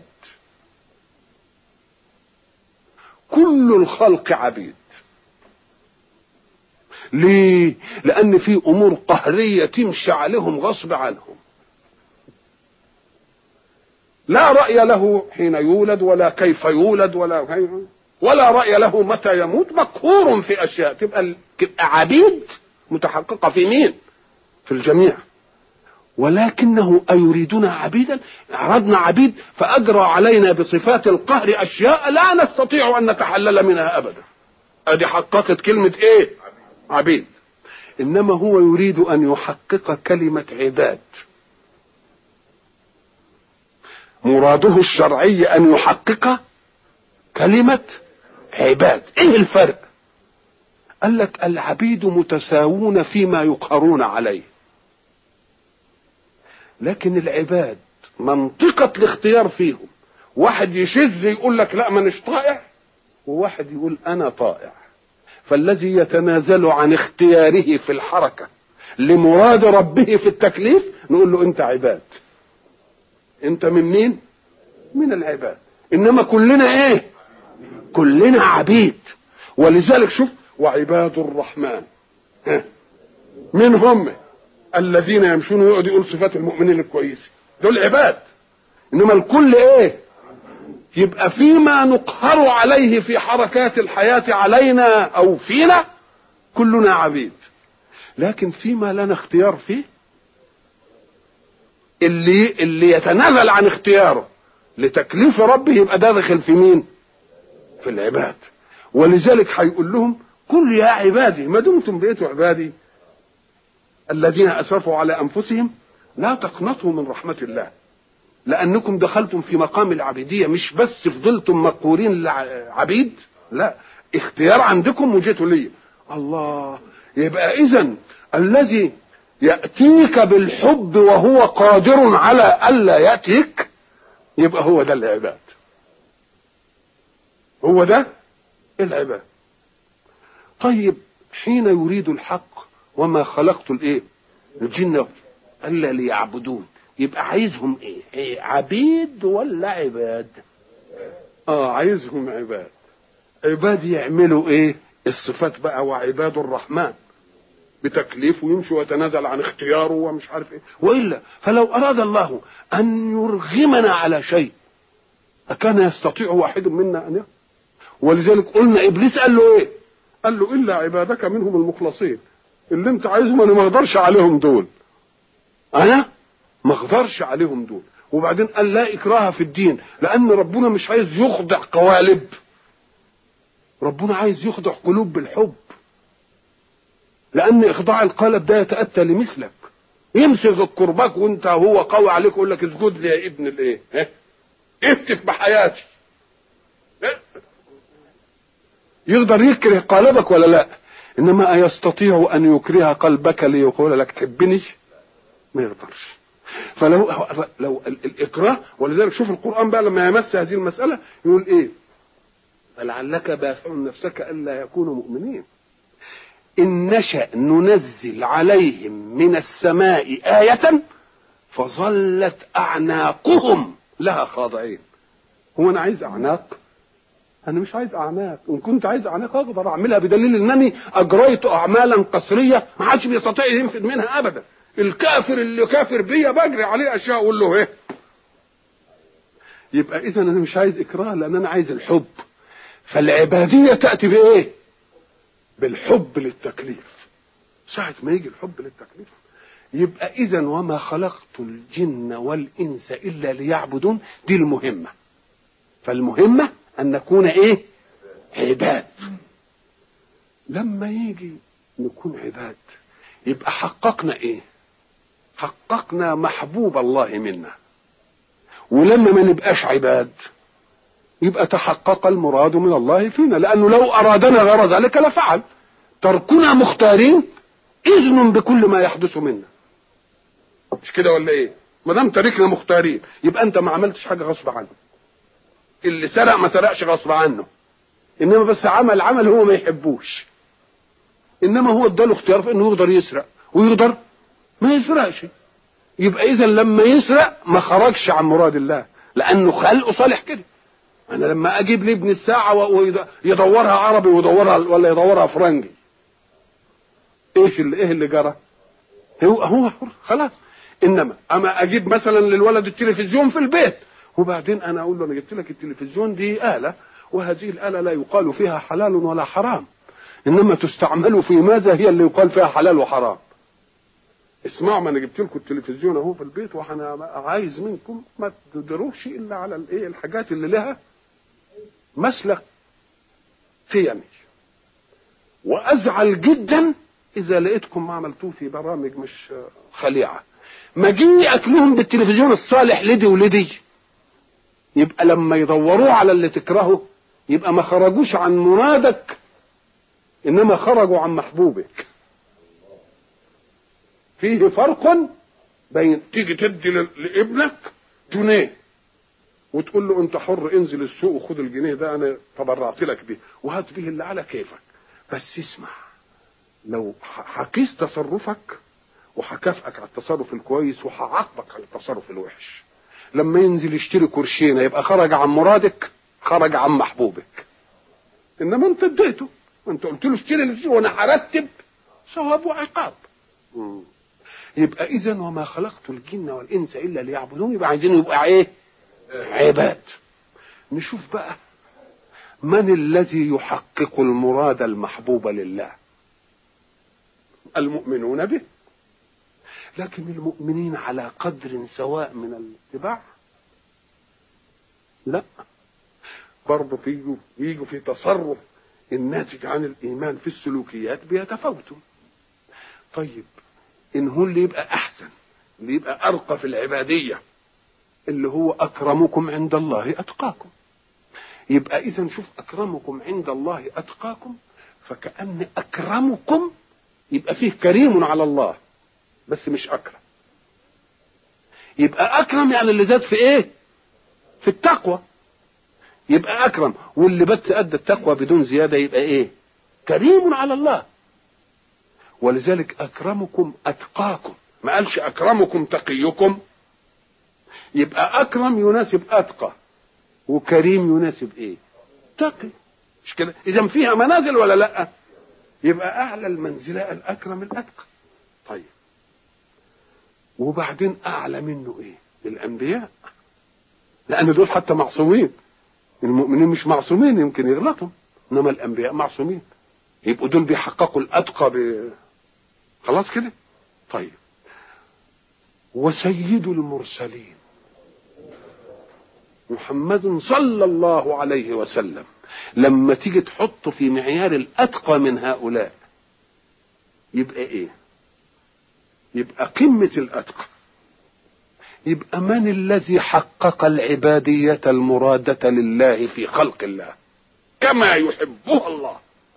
كل الخلق عبيد. ليه؟ لأن في أمور قهرية تمشي عليهم غصب عنهم، لا رأي له حين يولد ولا كيف يولد ولا رأي له متى يموت، مقهور في أشياء. تبقى عبيد متحققة في مين؟ في الجميع. ولكنه أيريدنا عبيدا؟ أردنا عبيد فأجرى علينا بصفات القهر أشياء لا نستطيع أن نتحلل منها أبدا. أدي حققت كلمة إيه؟ عبيد. إنما هو يريد أن يحقق كلمة عباد. مراده الشرعي أن يحقق كلمة عباد. إيه الفرق؟ قال لك العبيد متساوون فيما يقهرون عليه، لكن العباد منطقة الاختيار فيهم. واحد يشذ يقول لك لا مانيش طائع، وواحد يقول أنا طائع. فالذي يتنازل عن اختياره في الحركة لمراد ربه في التكليف نقول له أنت عباد. أنت من مين؟ من العباد. إنما كلنا إيه؟ كلنا عبيد. ولذلك شوف وعباد الرحمن من هم؟ الذين يمشون ويقعد يقول صفات المؤمنين الكويسين، دول عباد. انما الكل ايه؟ يبقى فيما نقهر عليه في حركات الحياة علينا او فينا كلنا عبيد، لكن فيما لنا اختيار فيه اللي يتنازل عن اختياره لتكليف ربه يبقى ده داخل في مين؟ في العباد. ولذلك هيقول لهم قل يا عبادي ما دمتم بقيتوا عبادي الذين اسرفوا على انفسهم لا تقنطوا من رحمة الله، لانكم دخلتم في مقام العبيدية. مش بس فضلتم مقهورين عبيد، لا، اختيار عندكم وجيتوا لي. الله. يبقى اذن الذي يأتيك بالحب وهو قادر على ألا يأتيك يبقى هو ده العباد، هو ده العباد. طيب حين يريد الحق وما خلقت الايه؟ الجن الا ليعبدون، يبقى عايزهم ايه؟ عبيد ولا عباد؟ عايزهم عباد. عباد يعملوا ايه؟ الصفات بقى، وعباد الرحمن بتكليف ويمشي ويتنازل عن اختياره ومش عارف ايه. والا فلو اراد الله ان يرغمنا على شيء اكان يستطيع واحد منا ان يفعل؟ ولذلك قلنا ابليس قال له ايه؟ قال له الا عبادك منهم المخلصين. اللي انت عايزهم انا ما اقدرش عليهم دول، انا ما اقدرش عليهم دول. وبعدين قال لا اكراه في الدين، لان ربنا مش عايز يخضع قوالب، ربنا عايز يخضع قلوب بالحب. لان اخضاع القالب ده يتاتى لمثلك، يمسك الكرباج وانت هو قوي عليك يقول لك اسجد لي يا ابن الايه، افتف بحياتي. يقدر يكره قالبك ولا لا؟ انما يستطيع ان يكره قلبك ليقول لك تحبني؟ ما يقدرش. فلو الاكراه. ولذلك شوف القرآن بقى لما يمس هذه المسألة يقول ايه؟ فلعلك باخع نفسك الا يكونوا مؤمنين ان نشأ ننزل عليهم من السماء آية فظلت اعناقهم لها خاضعين. هو انا عايز اعناق؟ انا مش عايز اعناق. ان كنت عايز اعناق اقدر اعملها، بدليل انني اجريت اعمالا قسرية ما حدش بيستطيع ينفذ منها ابدا. الكافر اللي كافر بيا بجري عليه اشياء اقول له ايه؟ يبقى اذا انا مش عايز اكراه، لان انا عايز الحب. فالعبادية تأتي بايه؟ بالحب للتكليف. ساعة ما يجي الحب للتكليف يبقى اذا وما خلقت الجن والانس الا ليعبدون، دي المهمة. فالمهمة ان نكون ايه؟ عباد. لما يجي نكون عباد يبقى حققنا ايه؟ حققنا محبوب الله منا. ولما ما نبقاش عباد يبقى تحقق المراد من الله فينا، لانه لو ارادنا غير ذلك لفعل. تركنا مختارين اذن بكل ما يحدث منا، مش كده ولا ايه؟ ما دام تركنا مختارين يبقى انت ما عملتش حاجه غصب عنه. اللي سرق ما سرقش غصب عنه، انما بس عمل هو ما يحبوش، انما هو اداله اختيار في انه يقدر يسرق ويقدر ما يسرقش. يبقى اذا لما يسرق ما خرجش عن مراد الله، لانه خلقه صالح كده. انا لما اجيب لابن الساعه ويدورها عربي ويدورها ولا يدورها فرنجي، ايه اللي جرى؟ هو حر خلاص. انما اما اجيب مثلا للولد التلفزيون في البيت، وبعدين انا اقول له انا جبت لك التلفزيون، دي آلة، وهذه الآلة لا يقال فيها حلال ولا حرام، انما تستعمل في ماذا هي اللي يقال فيها حلال وحرام. اسمعوا، ما انا جبت لكم التلفزيون اهو في البيت، وانا عايز منكم ما تدروش الا على الايه، الحاجات اللي لها مسلك قيمي. وازعل جدا اذا لقيتكم ما عملتوه في برامج مش خليعه. مجيء اكلهم بالتلفزيون الصالح لدي ولدي، يبقى لما يدوروه على اللي تكرهه يبقى ما خرجوش عن مرادك، انما خرجوا عن محبوبك. فيه فرق بين تيجي تدي لابنك جنيه وتقول له انت حر، انزل السوق وخد الجنيه ده انا تبرعت لك بيه وهات به اللي على كيفك، بس اسمع، لو حكيت تصرفك وهكافئك على التصرف الكويس وهعاقبك على التصرف الوحش. لما ينزل يشتري كرشينه يبقى خرج عن مرادك، خرج عن محبوبك. انما انت اديته، انت قلت له اشتري اللي وانا هرتب ثواب وعقاب. يبقى اذا وما خلقت الجن والانس الا ليعبدون، يبقى عايزين يبقى ايه؟ عباد. نشوف بقى من الذي يحقق المراد المحبوب لله. المؤمنون به، لكن المؤمنين على قدر سواء من الاتباع؟ لا، برضه يجوا في تصرف الناتج عن الايمان في السلوكيات بيتفاوتوا. طيب ان هو اللي يبقى احسن، اللي يبقى ارقى في العباديه، اللي هو اكرمكم عند الله اتقاكم، يبقى اذا نشوف اكرمكم عند الله اتقاكم، فكأن اكرمكم يبقى فيه كريم على الله بس مش اكرم. يبقى اكرم يعني اللي زاد في ايه؟ في التقوى، يبقى اكرم. واللي بس ادى التقوى بدون زياده يبقى ايه؟ كريم على الله. ولذلك اكرمكم اتقاكم، ما قالش اكرمكم تقيكم. يبقى اكرم يناسب اتقى، وكريم يناسب ايه؟ تقي، مش كده؟ اذا فيها منازل ولا لا؟ يبقى اعلى المنزله الاكرم الاتقى. طيب وبعدين اعلى منه ايه؟ الانبياء، لان دول حتى معصومين. المؤمنين مش معصومين، يمكن يغلطوا، انما الانبياء معصومين، يبقوا دول بيحققوا الاتقى خلاص كده. طيب وسيد المرسلين محمد صلى الله عليه وسلم، لما تيجي تحطه في معيار الاتقى من هؤلاء يبقى ايه؟ يبقى قمة الاتقى. يبقى من الذي حقق العبادية المرادة لله في خلق الله كما يحبها الله؟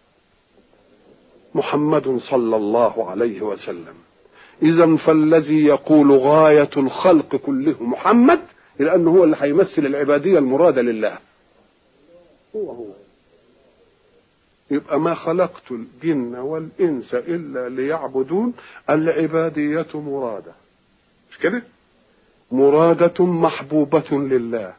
محمد صلى الله عليه وسلم. إذن فالذي يقول غاية الخلق كله محمد، لأنه هو اللي هيمثل العبادية المرادة لله. هو يبقى ما خلقت الجن والإنس إلا ليعبدون، العبادية مرادة، مش كده؟ مرادة محبوبة لله،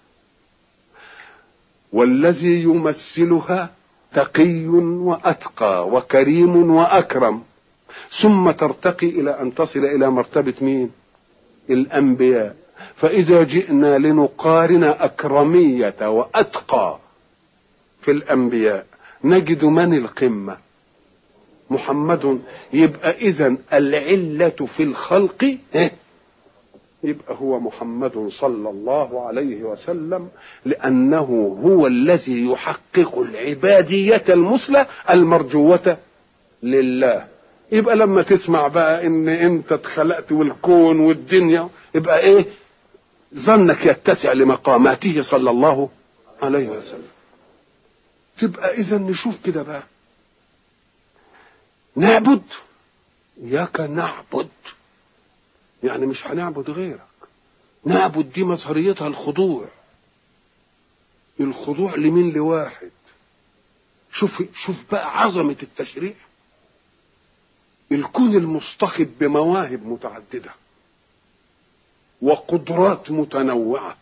والذي يمثلها تقي وأتقى وكريم وأكرم، ثم ترتقي إلى أن تصل إلى مرتبة مين؟ الأنبياء. فإذا جئنا لنقارن أكرمية وأتقى في الأنبياء نجد من القمة؟ محمد. يبقى إذن العلة في الخلق يبقى هو محمد صلى الله عليه وسلم، لأنه هو الذي يحقق العبادية المثلى المرجوة لله. يبقى لما تسمع بقى ان انت اتخلقت والكون والدنيا، يبقى ايه؟ ظنك يتسع لمقاماته صلى الله عليه وسلم. تبقى اذا نشوف كده بقى، نعبد إياك نعبد، يعني مش هنعبد غيرك. نعبد دي مظهريتها الخضوع. الخضوع لمين؟ لواحد. شوف بقى عظمة التشريع. الكون المصطخب بمواهب متعددة وقدرات متنوعة،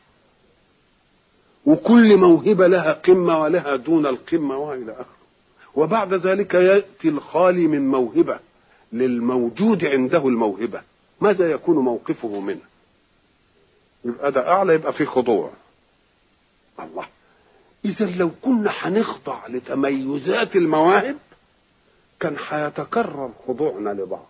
وكل موهبة لها قمة ولها دون القمة وإلى آخره. وبعد ذلك يأتي الخالي من موهبة للموجود عنده الموهبة، ماذا يكون موقفه منه؟ يبقى ده أعلى، يبقى في خضوع. الله. إذا لو كنا هنخضع لتميزات المواهب كان هيتكرر خضوعنا لبعض،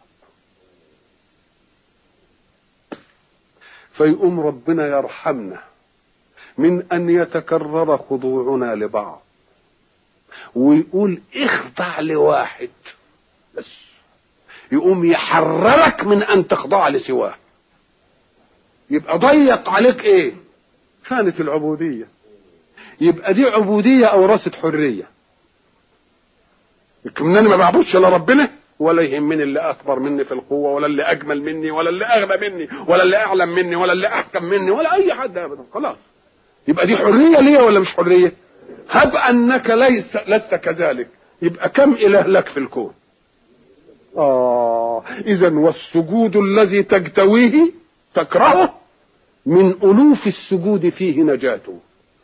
فيقوم ربنا يرحمنا من أن يتكرر خضوعنا لبعض، ويقول اخضع لواحد بس، يقوم يحررك من أن تخضع لسواه. يبقى ضيق عليك ايه؟ خانة العبودية. يبقى دي عبودية أورثت حرية. كمنني ما بعبدش الا ربنا، ولا يهمني اللي اكبر مني في القوه، ولا اللي اجمل مني، ولا اللي اغبى مني، ولا اللي اعلم مني، ولا اللي احكم مني، ولا اي حد ابدا. خلاص. يبقى دي حريه ليا ولا مش حريه؟ هب انك لست كذلك، يبقى كم اله لك في الكون؟ اذا والسجود الذي تجتويه تكرهه من الوف السجود فيه نجاته.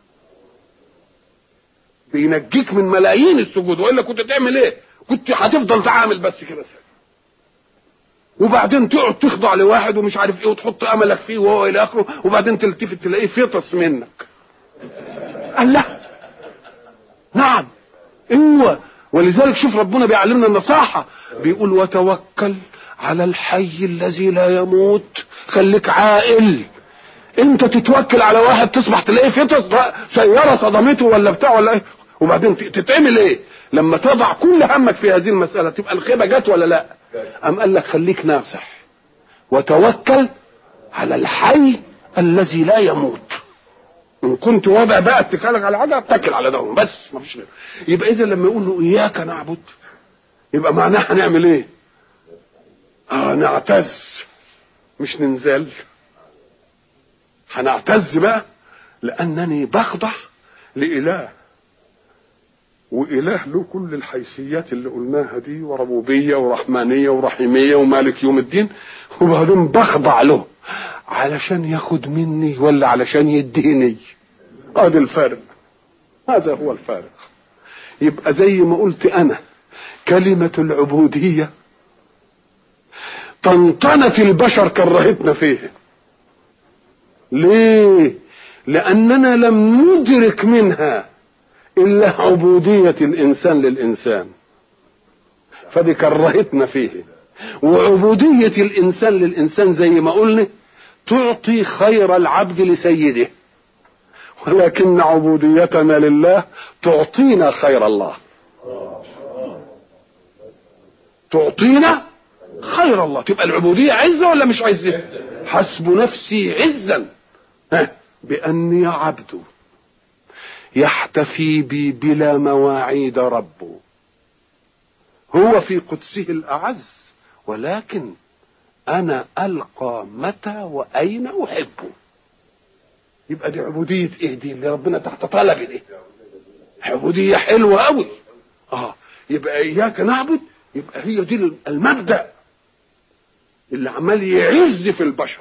بينجيك من ملايين السجود، والا كنت تعمل ايه؟ كنت هتفضل تعامل بس كده سهل. وبعدين تقعد تخضع لواحد ومش عارف ايه وتحط املك فيه وهو الى اخره، وبعدين تلتفت تلاقيه فطس منك. قال لا. نعم. ايوه. ولذلك شوف ربنا بيعلمنا النصاحه، بيقول وتوكل على الحي الذي لا يموت. خليك عاقل. انت تتوكل على واحد تصبح تلاقيه فطس، سياره صدمته ولا بتاع ولا ايه، وبعدين تتعمل ايه؟ لما تضع كل همك في هذه المساله تبقى الخيبه جت ولا لا؟ ام قال لك خليك ناصح وتوكل على الحي الذي لا يموت. ان كنت وضع بقى اتكالك على حاجه اتكل على ده بس، ما فيش غيره. يبقى اذا لما يقول له اياك نعبد يبقى معناه هنعمل ايه؟ نعتز مش ننزل. هنعتز بقى لانني بخضع لاله، واله له كل الحيثيات اللي قلناها دي، وربوبيه ورحمانيه ورحيميه ومالك يوم الدين، وبعدين بخضع له علشان ياخد مني ولا علشان يديني؟ ادي الفارق. هذا هو الفارق. يبقى زي ما قلت انا كلمه العبوديه طنطنت البشر كرهتنا فيه. ليه؟ لاننا لم ندرك منها الا عبوديه الانسان للانسان، فدي كرهتنا فيه. وعبوديه الانسان للانسان زي ما قلنا تعطي خير العبد لسيده، ولكن عبوديتنا لله تعطينا خير الله. تعطينا خير الله. تبقى العبوديه عزه ولا مش عزه؟ حسب نفسي عزا باني عبد يحتفي بي بلا مواعيد ربه، هو في قدسه الأعز، ولكن أنا ألقى متى وأين أحبه. يبقى دي عبودية إيه دي اللي ربنا تحت طلب دي؟ عبودية حلوة قوي. يبقى إياك نعبد، يبقى هي دي المبدأ اللي عمال يعز في البشر.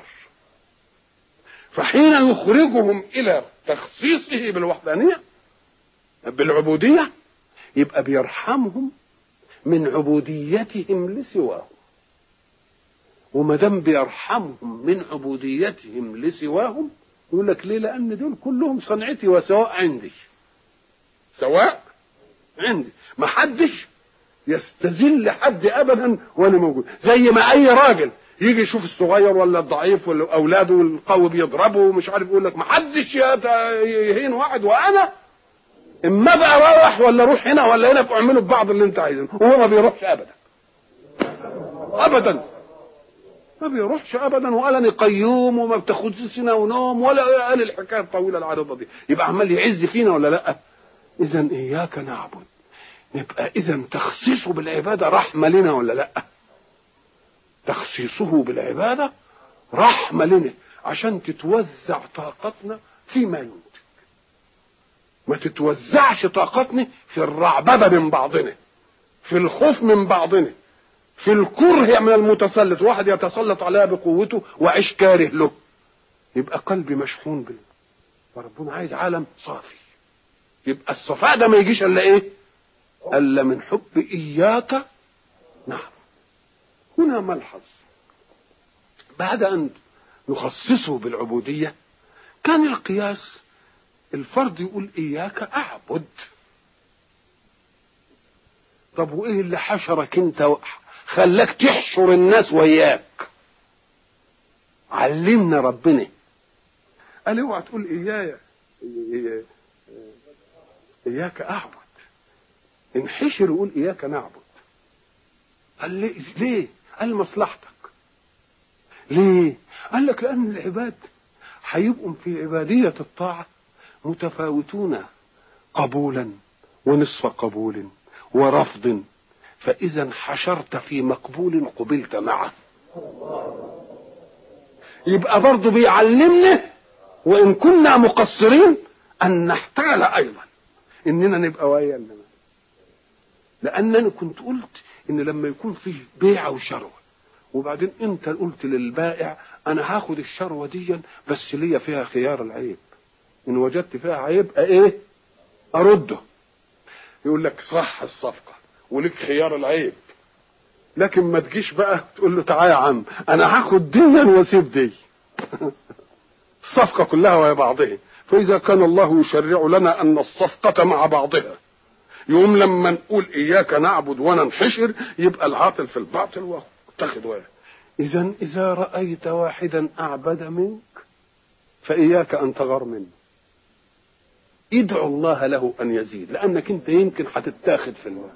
فحين يخرجهم إلى تخصيصه بالوحدانية بالعبودية يبقى بيرحمهم من عبوديتهم لسواه، وما دام بيرحمهم من عبوديتهم لسواهم، يقول لك ليه؟ لأن دول كلهم صنعتي وسواء عندي، سواء عندي، ما حدش يستذل حد ابدا وانا موجود. زي ما اي راجل يجي يشوف الصغير ولا الضعيف ولا اولاده والقوي بيضربه ومش عارف، يقول لك ما حدش يهين واحد، وانا اما بقى اروح ولا اروح هنا ولا هنا اعملوا ببعض اللي انت عايزينه. وهو ما بيروحش ابدا ابدا، ما بيروحش ابدا، ولا انا قيوم وما بتاخدش سنه ونوم ولا قال الحكايه الطويله العريضه دي. يبقى عمال يعز فينا ولا لا؟ اذا اياك نعبد، يبقى اذا تخصيصه بالعباده رحمه لنا ولا لا؟ تخصيصه بالعباده رحمه لنا عشان تتوزع طاقتنا فيما ينتج، ما تتوزعش طاقتنا في الرعببه من بعضنا، في الخوف من بعضنا، في الكره من المتسلط. واحد يتسلط عليها بقوته وعيش كاره له، يبقى قلبي مشحون بال، وربنا عايز عالم صافي. يبقى الصفاء ده ما يجيش الا ايه؟ الا من حب اياك نعم. هنا ملحظ، بعد ان نخصصه بالعبوديه كان القياس الفرد يقول اياك اعبد. طب وايه اللي حشرك انت خلاك تحشر الناس وياك؟ علمنا ربنا، قال اوعى تقول اياك اعبد، انحشر وقول اياك نعبد. قال ليه؟ قال مصلحتك. ليه؟ قال لك لان العباد هيبقوا في عباديه الطاعه متفاوتون قبولا ونصف قبول ورفض، فاذا حشرت في مقبول قبلت معه. يبقى برضه بيعلمنا وان كنا مقصرين ان نحتال ايضا اننا نبقى ويا الناس. لانني كنت قلت ان لما يكون فيه بيع وشروه وبعدين انت قلت للبائع انا هاخد الشروه دي بس ليا فيها خيار العيب، ان وجدت فيها عيب ايه ارده، يقول لك صح الصفقه وليك خيار العيب، لكن ما تجيش بقى تقول له تعالى يا عم انا هاخد دي واسيب دي. الصفقه كلها وهي بعضها. فاذا كان الله يشرع لنا ان الصفقه مع بعضها، يوم لما نقول اياك نعبد وننحشر يبقى العاطل في الباطل واتخذ وياه. اذا رايت واحدا اعبد منك فاياك ان تغار منه، ادعو الله له ان يزيد، لانك انت يمكن هتتاخد في الله،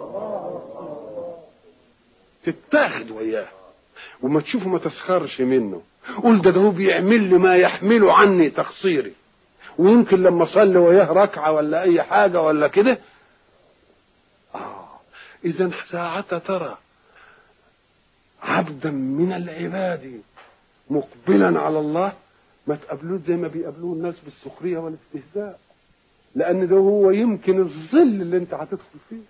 تتاخد وياه وما تشوفه ما تسخرش منه. قول ده هو بيعمل لي ما يحمله عني تقصيري، ويمكن لما اصلي وياه ركعه ولا اي حاجه ولا كده. اذا ساعة ترى عبدا من العباد مقبلا على الله ما تقابلوش زي ما بيقابلوه الناس بالسخريه والاستهزاء، لان ده هو يمكن الظل اللي انت هتدخل فيه.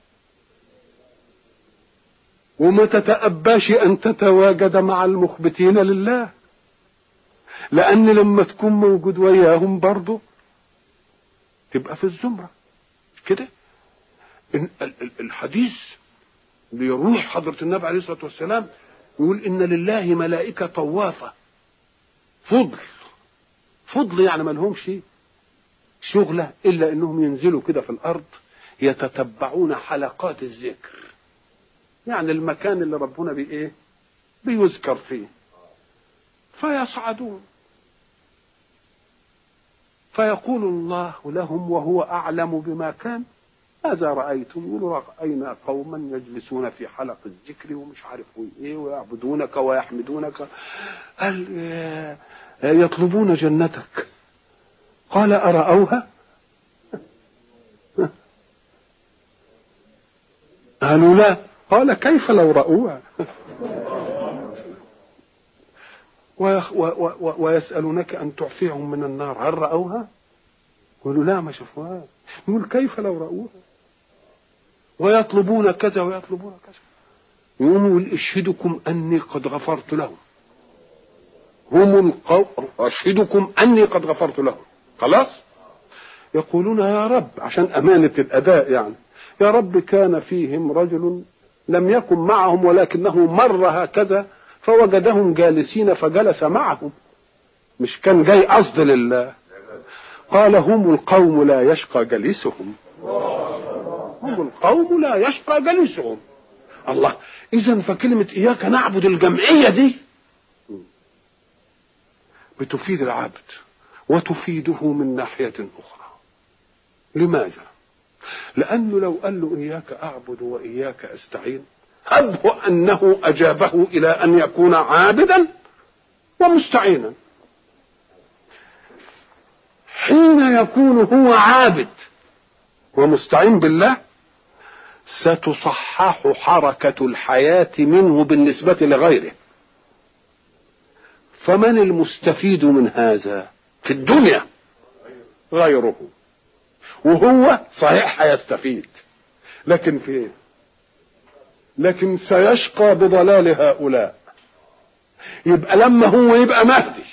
وما تتأباش ان تتواجد مع المخبتين لله، لان لما تكون موجود وياهم برضه تبقى في الزمره كده. الحديث بيروح حضرة النبي عليه الصلاة والسلام يقول إن لله ملائكة طوافة فضل يعني ما لهمش شغلة إلا إنهم ينزلوا كده في الأرض يتتبعون حلقات الذكر، يعني المكان اللي ربنا بإيه بيذكر فيه، فيصعدون فيقول الله لهم وهو أعلم بما كان ماذا رأيتم؟ يقولوا رأينا قوما يجلسون في حلق الذكر ومش عارف ايه ويعبدونك ويحمدونك. قال يطلبون جنتك. قال أرأوها؟ قالوا لا. قال كيف لو رأوها؟ ويسألونك أن تعفيهم من النار هل رأوها؟ يقولوا لا ما شافوها. يقول كيف لو رأوها؟ ويطلبون كذا ويطلبون كذا. يقول اشهدكم اني قد غفرت لهم، هم القوم اشهدكم اني قد غفرت لهم. خلاص يقولون يا رب عشان امانه الاداء يعني، يا رب كان فيهم رجل لم يكن معهم ولكنه مر هكذا فوجدهم جالسين فجلس معهم، مش كان جاي قصد لله. قال هم القوم لا يشقى جليسهم، هم القوم لا يشقى جليسهم. الله، اذا فكلمة اياك نعبد الجمعية دي بتفيد العبد وتفيده من ناحية اخرى. لماذا؟ لانه لو قال له اياك اعبد واياك استعين، هبه انه اجابه الى ان يكون عابدا ومستعينا. حين يكون هو عابد ومستعين بالله ستصحح حركة الحياة منه بالنسبة لغيره. فمن المستفيد من هذا في الدنيا؟ غيره، وهو صحيح هيستفيد لكن في لكن سيشقى بضلال هؤلاء. يبقى لما هو يبقى مهدي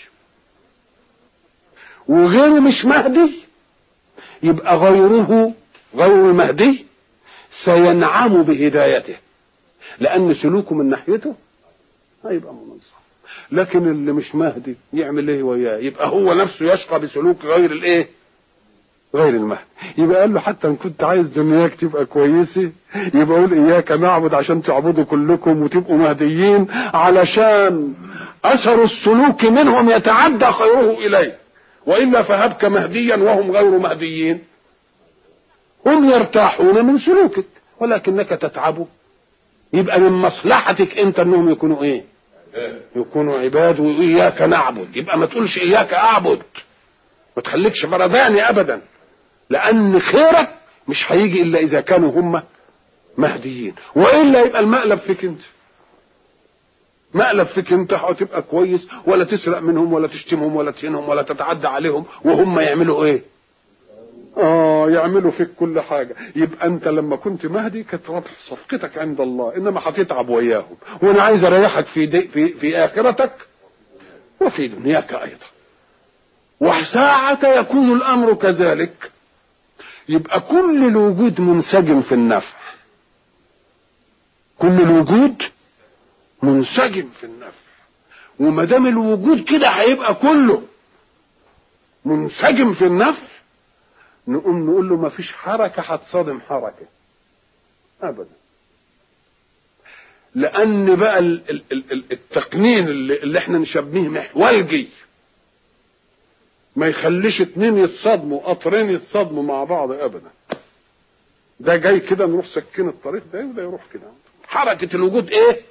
وغيره مش مهدي، يبقى غيره غير المهدي سينعم بهدايته، لأن سلوكه من ناحيته هيبقى منظم. لكن اللي مش مهدي يعمل ايه وياه؟ يبقى هو نفسه يشقى بسلوك غير الايه؟ غير المهدي. يبقى قال له حتى ان كنت عايز دنياك تبقى كويسه يبقى قول اياك نعبد عشان تعبدوا كلكم وتبقوا مهديين، علشان اثر السلوك منهم يتعدى خيره اليه، والا فهبك مهديا وهم غير مهديين. هم يرتاحون من سلوكك ولكنك تتعبوا. يبقى من مصلحتك انت انهم يكونوا ايه؟ يكونوا عباد واياك نعبد. يبقى ما تقولش اياك اعبد، ما تخليكش برداني ابدا، لان خيرك مش هيجي الا اذا كانوا هم مهديين، والا يبقى المقلب فيك انت. مقلب فيك انت، هتبقى كويس ولا تسرق منهم ولا تشتمهم ولا تهينهم ولا تتعدى عليهم، وهم يعملوا ايه؟ يعملوا فيك كل حاجة. يبقى انت لما كنت مهدي كانت ربح صفقتك عند الله، انما هتتعب وياهم. وانا عايز اريحك في اخرتك وفي دنياك ايضا. وساعة يكون الامر كذلك يبقى كل الوجود منسجم في النفع. كل الوجود منسجم في النفع، وما دام الوجود كده هيبقى كله منسجم في النفع، نقوم نقول له ما فيش حركة هتصادم حركة ابدا. لان بقى التقنين اللي احنا نشبهه محولجي ما يخليش اتنين يتصادموا، قطرين يتصادموا مع بعض ابدا. ده جاي كده نروح سكين الطريق ده وده يروح كده. حركة الوجود ايه؟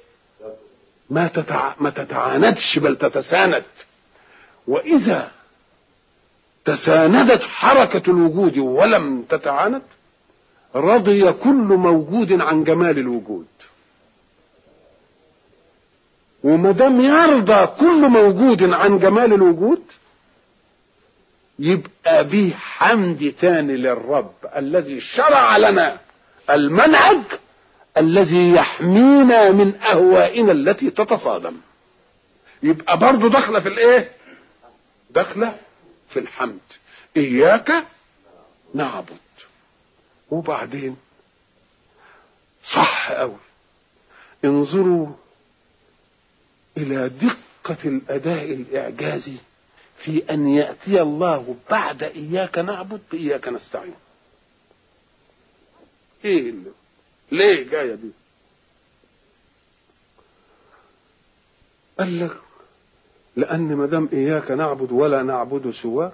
ما تتعاندش بل تتساند. واذا تساندت حركة الوجود ولم تتعاند رضي كل موجود عن جمال الوجود. وما دام يرضى كل موجود عن جمال الوجود يبقى به حمد تاني للرب الذي شرع لنا المنهج الذي يحمينا من اهوائنا التي تتصادم. يبقى برضه داخله في الايه؟ داخله في الحمد. اياك نعبد. وبعدين صح قوي، انظروا الى دقة الاداء الاعجازي في ان يأتي الله بعد اياك نعبد باياك نستعين. ايه اللي ليه جايه دي؟ قال لك لان ما دام اياك نعبد ولا نعبد سواك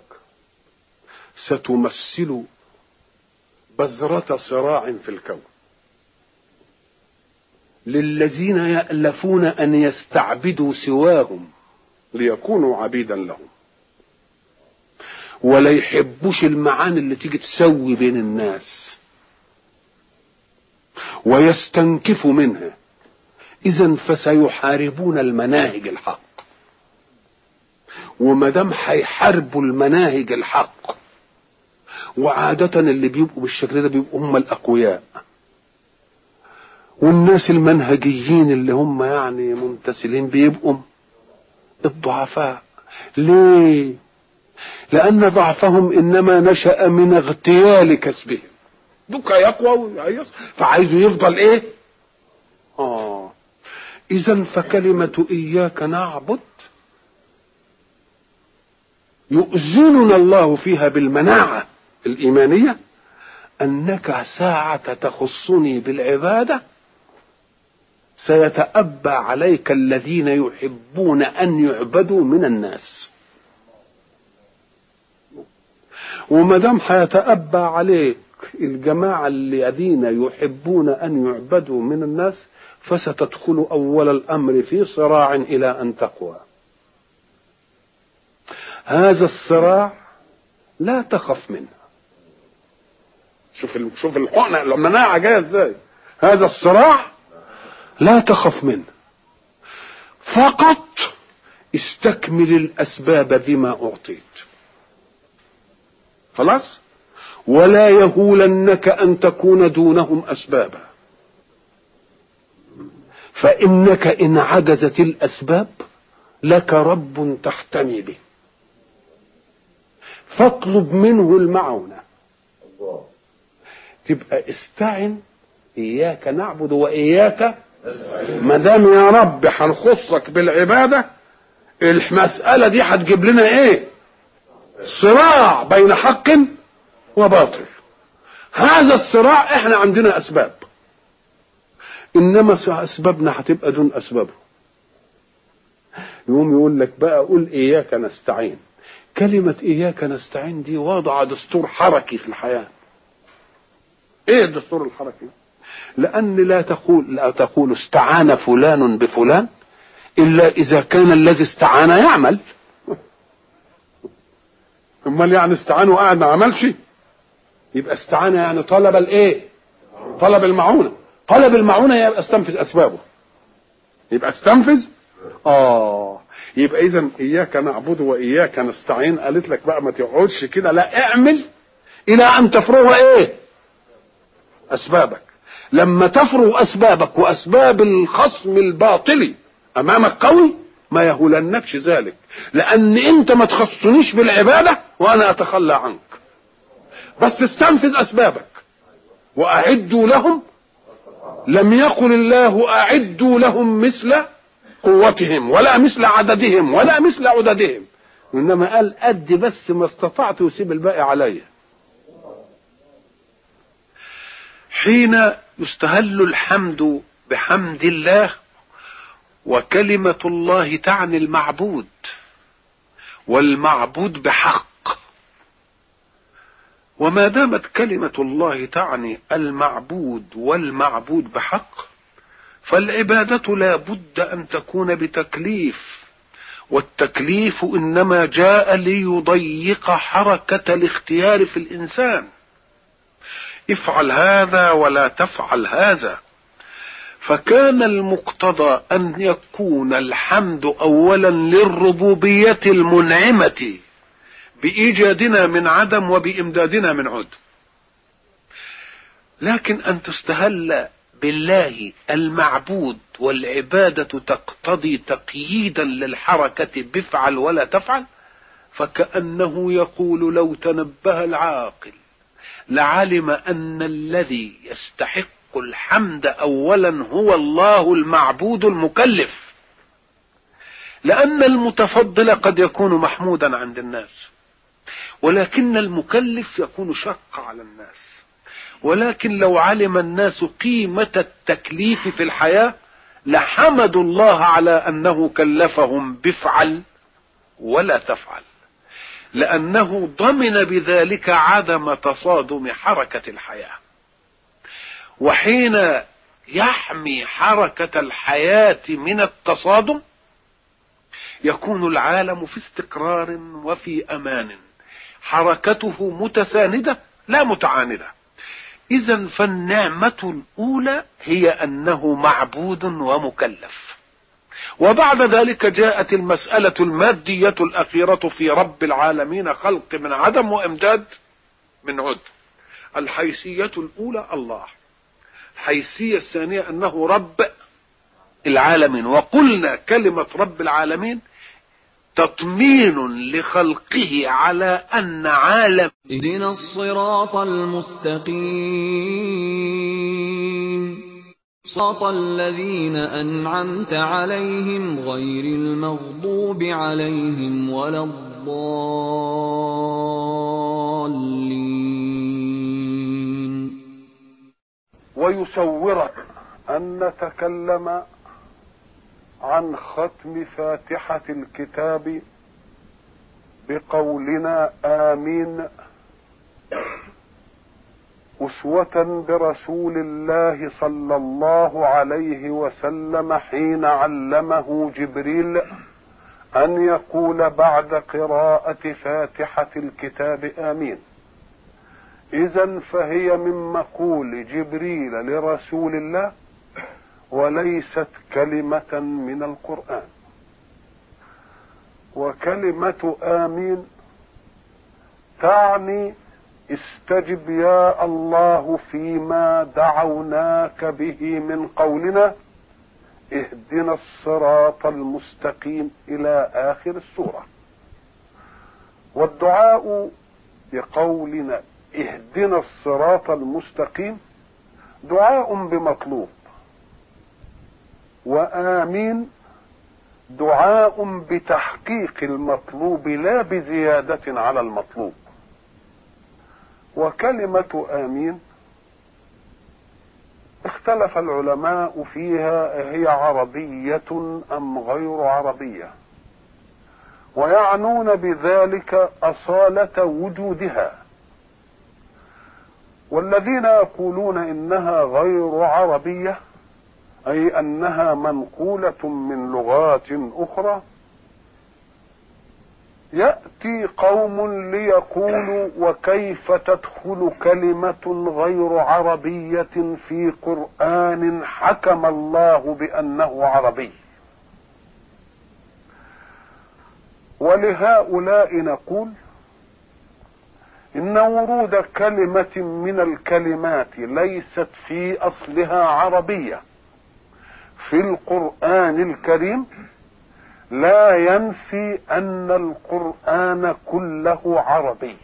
ستمثل بذرة صراع في الكون للذين يألفون ان يستعبدوا سواهم ليكونوا عبيدا لهم، ولا يحبوش المعاني اللي تيجي تسوي بين الناس ويستنكفوا منها. اذا فسيحاربون المناهج الحق، وما دام هيحاربوا المناهج الحق، وعادة اللي بيبقوا بالشكل ده بيبقوا هم الاقوياء، والناس المنهجيين اللي هم يعني ممتثلين بيبقوا الضعفاء. ليه؟ لان ضعفهم انما نشأ من اغتيال كسبهم. دوكا يقوى ويعيص فعايزه يفضل ايه؟ إذن فكلمة إياك نعبد يؤذننا الله فيها بالمناعة الإيمانية أنك ساعة تخصني بالعبادة سيتأبى عليك الذين يحبون أن يعبدوا من الناس، وما دام هيتأبى عليك الجماعة الذين يحبون أن يعبدوا من الناس فستدخل أول الأمر في صراع إلى أن تقوى. هذا الصراع لا تخف منه. شوف الحقنة المناعة جاية ازاي. هذا الصراع لا تخف منه، فقط استكمل الأسباب بما أعطيت خلاص، ولا يهولنك أن تكون دونهم أسبابا، فإنك إن عجزت الأسباب لك رب تحتمي به فاطلب منه المعونة. تبقى استعن، إياك نعبد وإياك ما دام يا رب هنخصك بالعبادة المسألة دي هتجيب لنا ايه؟ صراع بين حق وباطل. هذا الصراع احنا عندنا أسباب، إنما أسبابنا هتبقى دون أسبابه. يقوم يقول لك بقى قول إياك نستعين. كلمة إياك نستعين دي وضع دستور حركي في الحياة. إيه الدستور الحركي؟ لأن لا تقول استعان فلان بفلان إلا إذا كان الذي استعان يعمل. امال يعني استعان وقاعد ما عملش؟ يبقى استعان يعني طلب الايه؟ طلب المعونة. طلب المعونة يبقى استنفذ أسبابه، يبقى استنفذ. يبقى إذن إياك نعبد وإياك نستعين قالت لك بقى ما تقعدش كده، لا اعمل إلى أن تفرغ إيه؟ أسبابك. لما تفرغ أسبابك وأسباب الخصم الباطلي أمامك قوي ما يهولنكش ذلك، لأن أنت ما تخصنيش بالعبادة وأنا أتخلى عنك، بس استنفذ أسبابك. وأعدوا لهم، لم يقل الله أعدوا لهم مثل قوتهم ولا مثل عددهم ولا مثل عددهم، إنما قال أد بس ما استطعت وسيب الباقي علي. حين يستهل الحمد بحمد الله وكلمة الله تعني المعبود، والمعبود بحق، وما دامت كلمة الله تعني المعبود والمعبود بحق فالعبادة لا بد أن تكون بتكليف، والتكليف إنما جاء ليضيق حركة الاختيار في الإنسان، افعل هذا ولا تفعل هذا. فكان المقتضى أن يكون الحمد أولا للربوبية المنعمة بإيجادنا من عدم وبإمدادنا من عد، لكن أن تستهل بالله المعبود والعبادة تقتضي تقييدا للحركة بفعل ولا تفعل، فكأنه يقول لو تنبه العاقل لعلم أن الذي يستحق الحمد أولا هو الله المعبود المكلف، لأن المتفضل قد يكون محمودا عند الناس، ولكن المكلف يكون شق على الناس. ولكن لو علم الناس قيمة التكليف في الحياة لحمدوا الله على أنه كلفهم بفعل ولا تفعل، لأنه ضمن بذلك عدم تصادم حركة الحياة. وحين يحمي حركة الحياة من التصادم يكون العالم في استقرار وفي أمان، حركته متساندة لا متعاندة. إذن فالنعمة الأولى هي أنه معبود ومكلف، وبعد ذلك جاءت المسألة المادية الأخيرة في رب العالمين، خلق من عدم وإمداد من عد. الحيثية الأولى الله، الحيثية الثانية أنه رب العالمين. وقلنا كلمة رب العالمين تطمين لخلقه على أن عالم اهدنا الصراط المستقيم صراط الذين أنعمت عليهم غير المغضوب عليهم ولا الضالين. ويسورك أن نتكلم عن ختم فاتحة الكتاب بقولنا آمين أسوة برسول الله صلى الله عليه وسلم حين علمه جبريل أن يقول بعد قراءة فاتحة الكتاب آمين. إذن فهي من مقول جبريل لرسول الله وليست كلمة من القرآن. وكلمة آمين تعني استجب يا الله فيما دعوناك به من قولنا اهدنا الصراط المستقيم إلى آخر السورة. والدعاء بقولنا اهدنا الصراط المستقيم دعاء بمطلوب، وآمين دعاء بتحقيق المطلوب لا بزيادة على المطلوب. وكلمة آمين اختلف العلماء فيها هي عربية أم غير عربية، ويعنون بذلك أصالة وجودها. والذين يقولون إنها غير عربية أي أنها منقولة من لغات أخرى، يأتي قوم ليقولوا وكيف تدخل كلمة غير عربية في قرآن حكم الله بأنه عربي. ولهؤلاء نقول إن ورود كلمة من الكلمات ليست في أصلها عربية في القرآن الكريم لا ينفي أن القرآن كله عربي،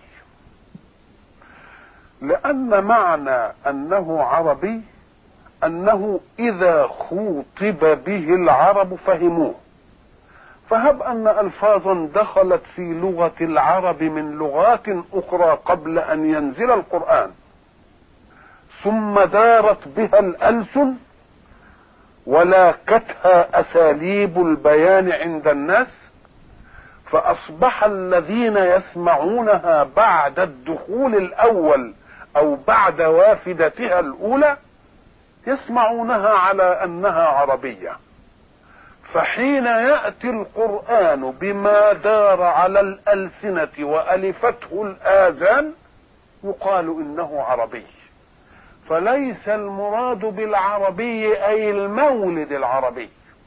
لأن معنى أنه عربي أنه إذا خوطب به العرب فهموه. فهب أن ألفاظا دخلت في لغة العرب من لغات أخرى قبل أن ينزل القرآن ثم دارت بها الألسن ولاكتها أساليب البيان عند الناس، فأصبح الذين يسمعونها بعد الدخول الأول أو بعد وافدتها الأولى يسمعونها على أنها عربية. فحين يأتي القرآن بما دار على الألسنة وألفته الآذان يقال إنه عربي. فليس المراد بالعربي أي المولد العربي،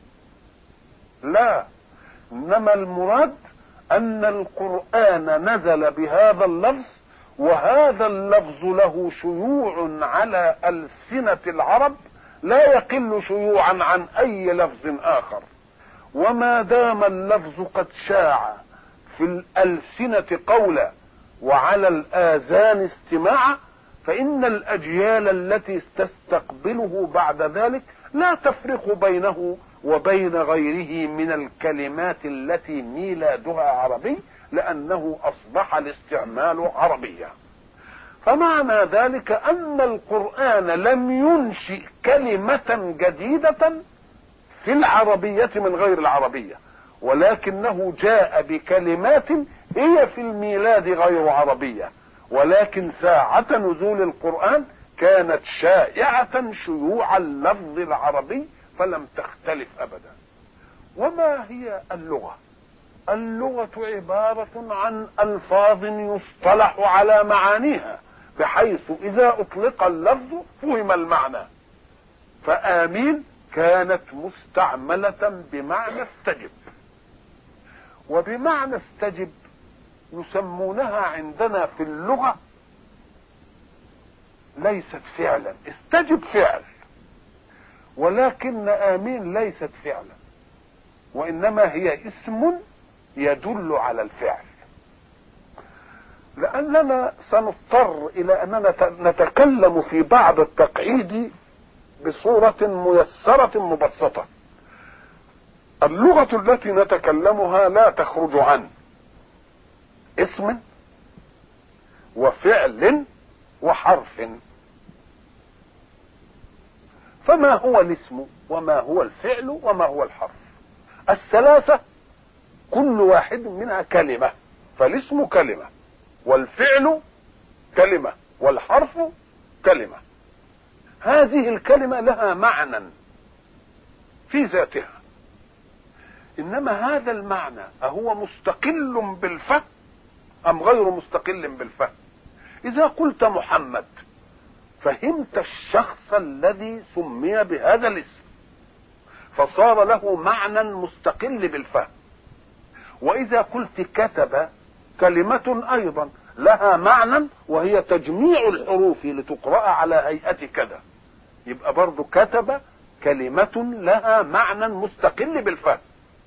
لا، إنما المراد أن القرآن نزل بهذا اللفظ، وهذا اللفظ له شيوع على ألسنة العرب لا يقل شيوعا عن أي لفظ آخر. وما دام اللفظ قد شاع في الألسنة قولا وعلى الآذان استماعا فإن الأجيال التي تستقبله بعد ذلك لا تفرق بينه وبين غيره من الكلمات التي ميلادها عربي، لأنه أصبح الاستعمال عربيا. فمعنى ذلك أن القرآن لم ينشئ كلمة جديدة في العربية من غير العربية، ولكنه جاء بكلمات هي في الميلاد غير عربية، ولكن ساعة نزول القرآن كانت شائعة شيوع اللفظ العربي فلم تختلف أبدا. وما هي اللغة؟ اللغة عبارة عن ألفاظ يصطلح على معانيها بحيث إذا أطلق اللفظ فهم المعنى. فآمين كانت مستعملة بمعنى استجب، وبمعنى استجب يسمونها عندنا في اللغة ليست فعلا. استجب فعل، ولكن آمين ليست فعلا، وإنما هي اسم يدل على الفعل. لأننا سنضطر إلى أننا نتكلم في بعض التقعيد بصورة ميسرة مبسطة. اللغة التي نتكلمها لا تخرج عن اسم وفعل وحرف. فما هو الاسم وما هو الفعل وما هو الحرف؟ الثلاثة كل واحد منها كلمة، فالاسم كلمة والفعل كلمة والحرف كلمة. هذه الكلمة لها معنى في ذاتها، انما هذا المعنى اهو مستقل بالفهم ام غير مستقل بالفهم؟ اذا قلت محمد فهمت الشخص الذي سمي بهذا الاسم فصار له معنى مستقل بالفهم. واذا قلت كتب كلمة ايضا لها معنى وهي تجميع الحروف لتقرأ على هيئة كذا، يبقى برضو كتب كلمة لها معنى مستقل بالفهم.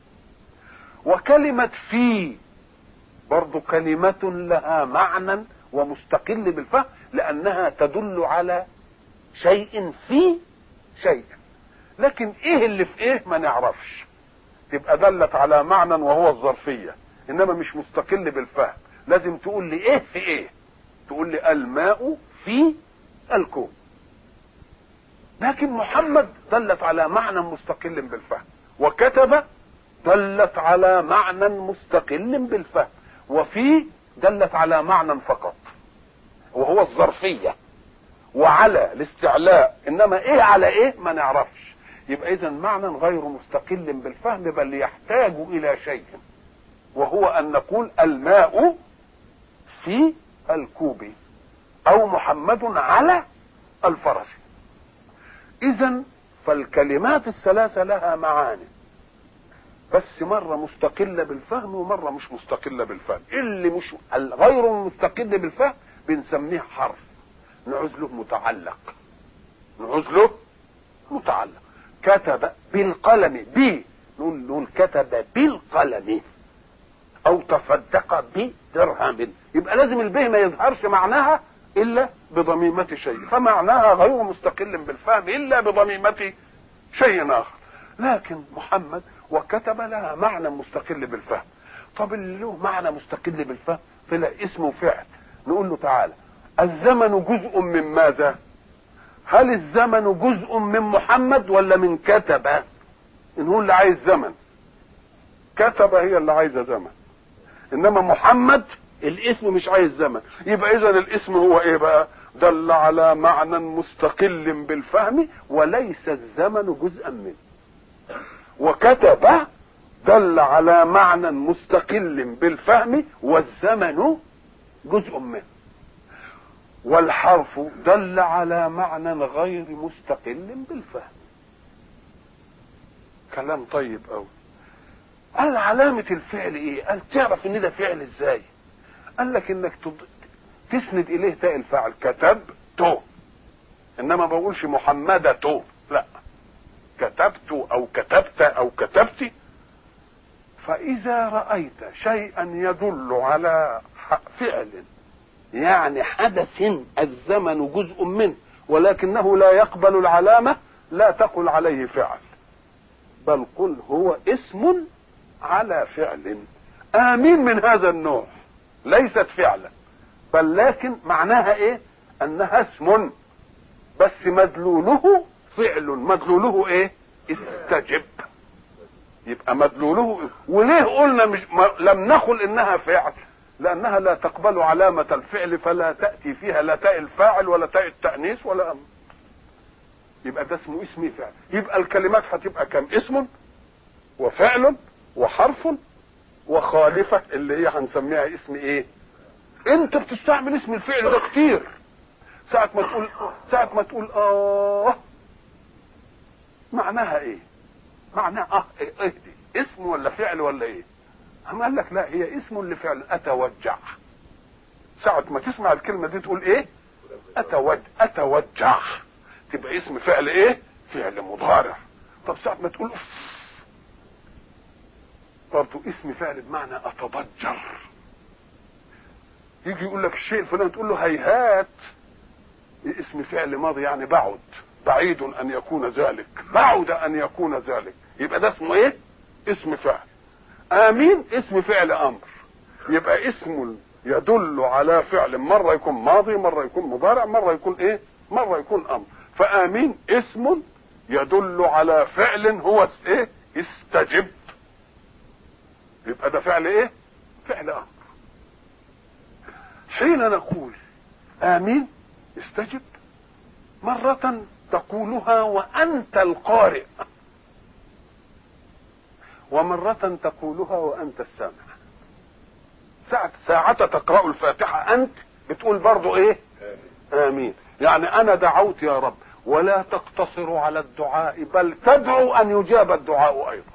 وكلمة في برضو كلمة لها معنى ومستقل بالفهم، لأنها تدل على شيء في شيء، لكن ايه اللي في ايه ما نعرفش، تبقى دلت على معنى وهو الظرفية، انما مش مستقل بالفهم. لازم تقول لي ايه في ايه، تقول لي الماء في الكوب. لكن محمد دلت على معنى مستقل بالفهم، وكتب دلت على معنى مستقل بالفهم، وفي دلت على معنى فقط وهو الظرفية، وعلى الاستعلاء، انما ايه على ايه ما نعرفش. يبقى اذا معنى غير مستقل بالفهم، بل يحتاج الى شيء، وهو ان نقول الماء في الكوب او محمد على الفرس. اذا فالكلمات الثلاثة لها معاني، بس مرة مستقلة بالفهم ومرة مش مستقلة بالفهم. اللي مش غير مستقل بالفهم بنسميه حرف، نعوز له متعلق، نعوز له متعلق. كتب بالقلم، نقول كتب بالقلم، او تصدق بدرهم، يبقى لازم البه ما يظهرش معناها الا بضميمة شيء، فمعناها غير مستقل بالفهم الا بضميمة شيء اخر. لكن محمد وكتب لها معنى مستقل بالفهم. طب اللي له معنى مستقل بالفهم طلع اسم وفعل، نقول له تعالى الزمن جزء من ماذا؟ هل الزمن جزء من محمد ولا من كتب؟ ان هو اللي عايز زمن، كتب هي اللي عايزه زمن، انما محمد الاسم مش عايز زمن. يبقى اذا الاسم هو ايه بقى؟ دل على معنى مستقل بالفهم وليس الزمن جزءا منه. وكتب دل على معنى مستقل بالفهم والزمن جزء منه. والحرف دل على معنى غير مستقل بالفهم. كلام طيب قوي. قال علامة الفعل ايه؟ قال تعرف ان ده فعل ازاي؟ قال لك انك تسند اليه تاء الفاعل، كتبت، انما ما بقولش محمدة، لا، كتبت او كتبت او كتبت. فاذا رأيت شيئا يدل على فعل يعني حدث الزمن جزء منه ولكنه لا يقبل العلامة، لا تقل عليه فعل، بل قل هو اسم على فعل. آمين من هذا النوع، ليست فعلا، بل لكن معناها ايه؟ انها اسم بس مدلوله فعل. مدلوله ايه؟ استجب. يبقى مدلوله. وليه قلنا لم نقل انها فعل؟ لانها لا تقبل علامة الفعل، فلا تأتي فيها لا تاء الفاعل ولا تاء التأنيث ولا يبقى ده اسمه اسم فعل. يبقى الكلمات هتبقى كم؟ اسم وفعل وحرف وخالفة اللي هي هنسميها اسم ايه؟ انت بتستعمل اسم الفعل ده كتير. ساعة ما تقول معناها ايه؟ معناها ايه دي؟ اسم ولا فعل ولا ايه؟ هم قال لك لا، هي اسم لفعل اتوجع. ساعة ما تسمع الكلمة دي تقول ايه؟ اتوجع، تبقى اسم فعل ايه؟ فعل مضارع. طب ساعة ما تقول برضو اسم فعل بمعنى اتضجر. يجي يقول لك الشيء الفلاني تقول له هيهات، اسم فعل ماضي يعني بعد بعيد ان يكون ذلك، بعد ان يكون ذلك، يبقى ده اسمه ايه؟ اسم فعل. امين اسم فعل امر، يبقى اسم يدل على فعل، مرة يكون ماضي، مرة يكون مضارع، مرة يكون ايه؟ مرة يكون امر. فامين اسم يدل على فعل هو ايه؟ استجب. يبقى ده فعل ايه؟ فعل امر. حين نقول امين استجب، مرة تقولها وانت القارئ، ومرة تقولها وانت السامع. ساعة تقرأ الفاتحة انت بتقول برضو ايه؟ امين. يعني انا دعوت يا رب، ولا تقتصر على الدعاء بل تدعو ان يجاب الدعاء ايضا.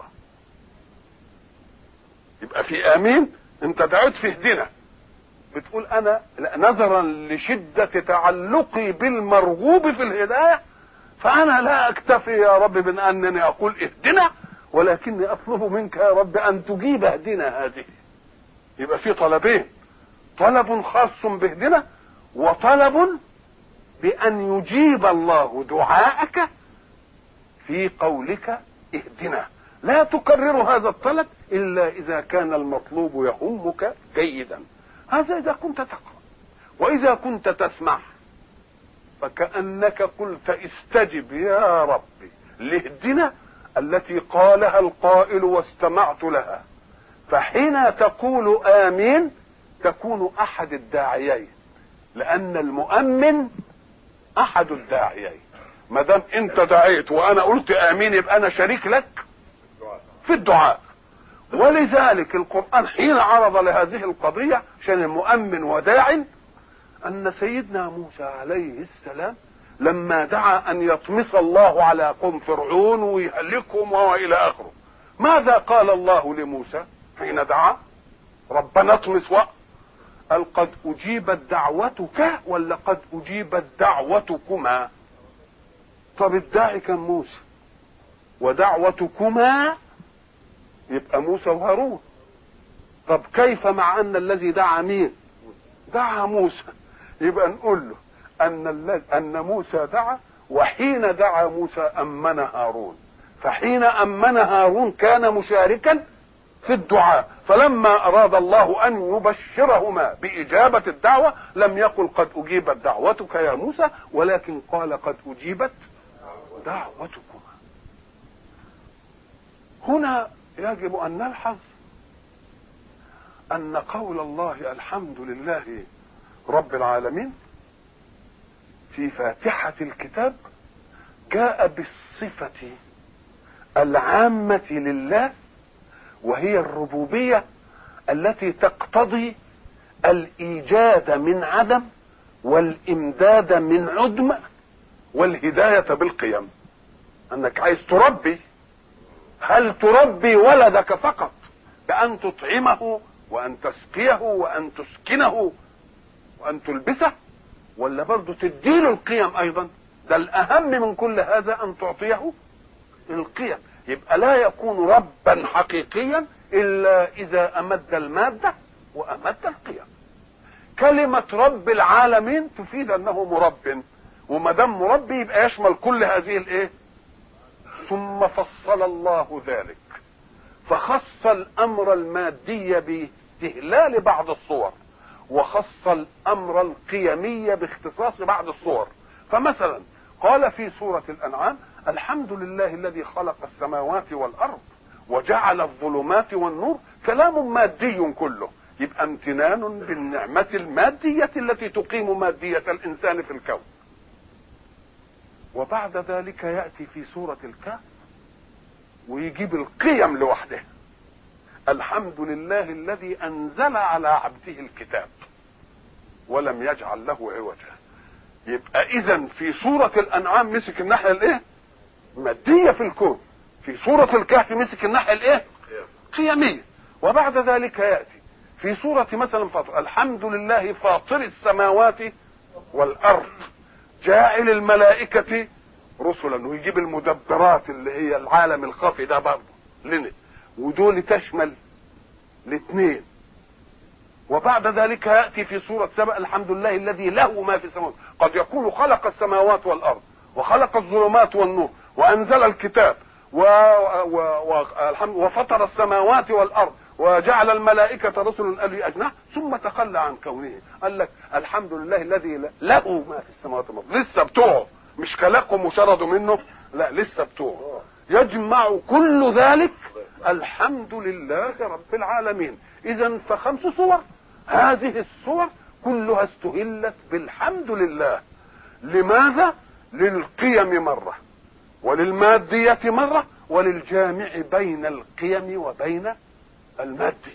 يبقى في امين انت دعوت في اهدنا، بتقول انا نظرا لشدة تعلقي بالمرغوب في الهداية فانا لا اكتفي يا رب من انني اقول اهدنا، ولكني اطلب منك يا رب ان تجيب اهدنا هذه. يبقى في طلبين، طلب خاص باهدنا، وطلب بان يجيب الله دعاءك في قولك اهدنا. لا تكرر هذا الطلب الا اذا كان المطلوب يهمك جيدا. هذا اذا كنت تقرأ، واذا كنت تسمع فكأنك قلت استجب يا ربي لاهدنا التي قالها القائل واستمعت لها. فحين تقول امين تكون احد الداعيين، لان المؤمن احد الداعيين. ما دام انت دعيت وانا قلت امين يبقى انا شريك لك في الدعاء. ولذلك القرآن حين عرض لهذه القضية عشان المؤمن وداع، ان سيدنا موسى عليه السلام لما دعا ان يطمس الله على قوم فرعون ويهلكهم والى اخره، ماذا قال الله لموسى حين دعا؟ ربنا اطمس قال قد اجيبت دعوتك ولا قد اجيبت دعوتكما؟ طب الداعي كان موسى، ودعوتكما يبقى موسى وهارون. طب كيف مع ان الذي دعا مين؟ دعا موسى. يبقى نقول له ان موسى دعا، وحين دعا موسى امن هارون، فحين امن هارون كان مشاركا في الدعاء. فلما اراد الله ان يبشرهما باجابه الدعوه لم يقل قد اجيبت دعوتك يا موسى، ولكن قال قد اجيبت دعوتكما. هنا يجب ان نلحظ ان قول الله الحمد لله رب العالمين في فاتحة الكتاب جاء بالصفة العامة لله، وهي الربوبية التي تقتضي الإيجاد من عدم والإمداد من عدم والهداية بالقيم. أنك عايز تربي، هل تربي ولدك فقط بأن تطعمه وأن تسقيه وأن تسكنه وأن تلبسه، ولا برضه تديله القيم أيضا؟ ده الأهم من كل هذا أن تعطيه القيم. يبقى لا يكون ربا حقيقيا إلا إذا أمد المادة وأمد القيم. كلمة رب العالمين تفيد أنه مرب، وما دام مربي يبقى يشمل كل هذه الإيه؟ ثم فصل الله ذلك فخص الأمر المادي باستهلال بعض الصور، وخص الأمر القيمي باختصاص بعض الصور. فمثلا قال في سورة الأنعام الحمد لله الذي خلق السماوات والأرض وجعل الظلمات والنور، كلام مادي كله، يبقى امتنان بالنعمة المادية التي تقيم مادية الإنسان في الكون. وبعد ذلك يأتي في سورة الكهف ويجيب القيم لوحدها، الحمد لله الذي أنزل على عبده الكتاب ولم يجعل له عوجا. يبقى إذن في سورة الأنعام مسك الناحية الإيه؟ مادية في الكون، في سورة الكهف مسك الناحية الإيه؟ قيمية. وبعد ذلك يأتي في سورة مثلا فاطر الحمد لله فاطر السماوات والأرض جاعل الملائكة رسلا، ويجيب المدبرات اللي هي العالم الخفي ده برضه لنا، ودول تشمل الاثنين. وبعد ذلك يأتي في سورة سبأ الحمد لله الذي له ما في السماوات، قد يكون خلق السماوات والأرض وخلق الظلمات والنور وانزل الكتاب وفطر السماوات والارض وجعل الملائكة رسلا أولي أجنحة ثم تخلى عن كونه. قال لك الحمد لله الذي له ما في السماوات والارض. لسه بتوعه، مش خلقهم وشردوا منه، لا لسه بتوعه. يجمع كل ذلك الحمد لله رب العالمين. اذا ف5 صور، هذه الصور كلها استهلت بالحمد لله. لماذا؟ للقيم مرة، وللمادية مرة، وللجامع بين القيم وبين المادي.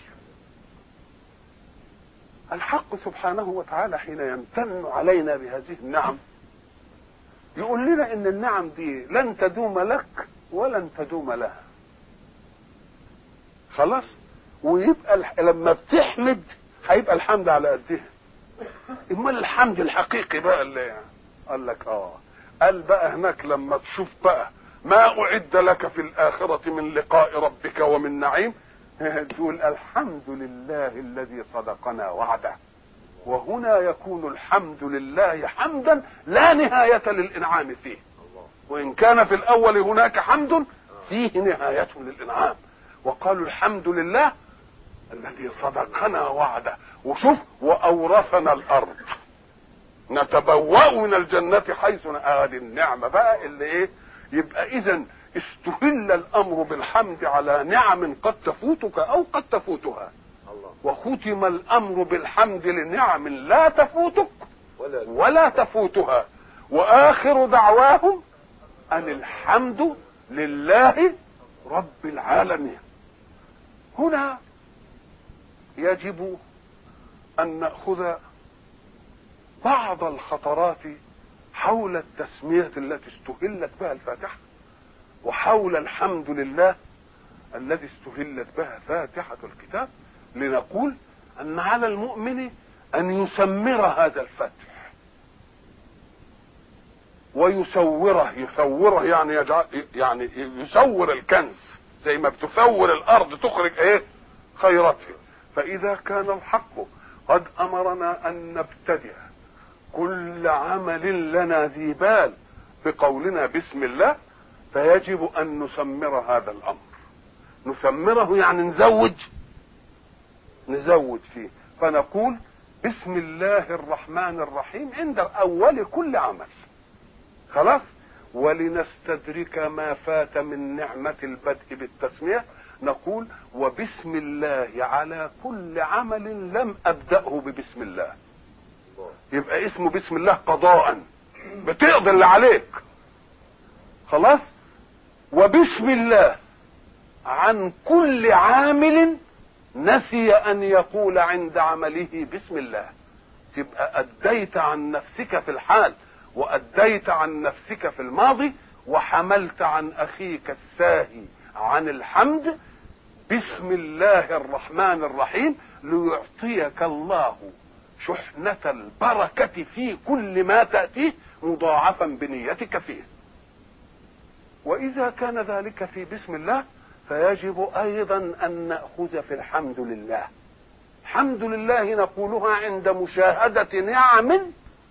الحق سبحانه وتعالى حين يمتن علينا بهذه النعم يقول لنا ان النعم دي لن تدوم لك ولن تدوم لها. خلاص؟ ويبقى لما بتحمد هيبقى الحمد على قدها. امال الحمد الحقيقي بقى اللي قال لك قال بقى هناك لما تشوف بقى ما اعد لك في الاخرة من لقاء ربك ومن نعيم، تقول الحمد لله الذي صدقنا وعده. وهنا يكون الحمد لله حمدا لا نهاية للإنعام فيه، وإن كان في الأول هناك حمد فيه نهاية للإنعام. وقالوا الحمد لله الذي صدقنا وعده. وشوف وأورثنا الأرض نتبوأ من الجنة حيث هذه النعمة بقى اللي ايه. يبقى إذن استهل الأمر بالحمد على نعم قد تفوتك أو قد تفوتها، وختم الأمر بالحمد لنعم لا تفوتك ولا تفوتها. وآخر دعواهم أن الحمد لله رب العالمين. هنا يجب أن نأخذ بعض الخطرات حول التسمية التي استهلت بها الفاتحة، وحول الحمد لله الذي استهلت بها فاتحة الكتاب، لنقول أن على المؤمن أن يسمر هذا الفتح ويسوره. يسوره يعني يسور الكنز زي ما بتسور الأرض تخرج ايه خيرته. فإذا كان الحق قد أمرنا أن نبتدئ كل عمل لنا ذي بال بقولنا بسم الله، فيجب أن نسمر هذا الأمر. نسمره يعني نزود فيه، فنقول بسم الله الرحمن الرحيم عند أول كل عمل. خلاص؟ ولنستدرك ما فات من نعمة البدء بالتسمية نقول وبسم الله على كل عمل لم أبدأه ببسم الله. يبقى اسمه بسم الله قضاء، بتقضي اللي عليك. خلاص؟ وبسم الله عن كل عامل نسي أن يقول عند عمله بسم الله. تبقى أديت عن نفسك في الحال، وأديت عن نفسك في الماضي، وحملت عن أخيك الساهي عن الحمد بسم الله الرحمن الرحيم، ليعطيك الله شحنة البركة في كل ما تأتيه مضاعفا بنيتك فيه. وإذا كان ذلك في بسم الله فيجب أيضا أن نأخذ في الحمد لله. الحمد لله نقولها عند مشاهدة نعم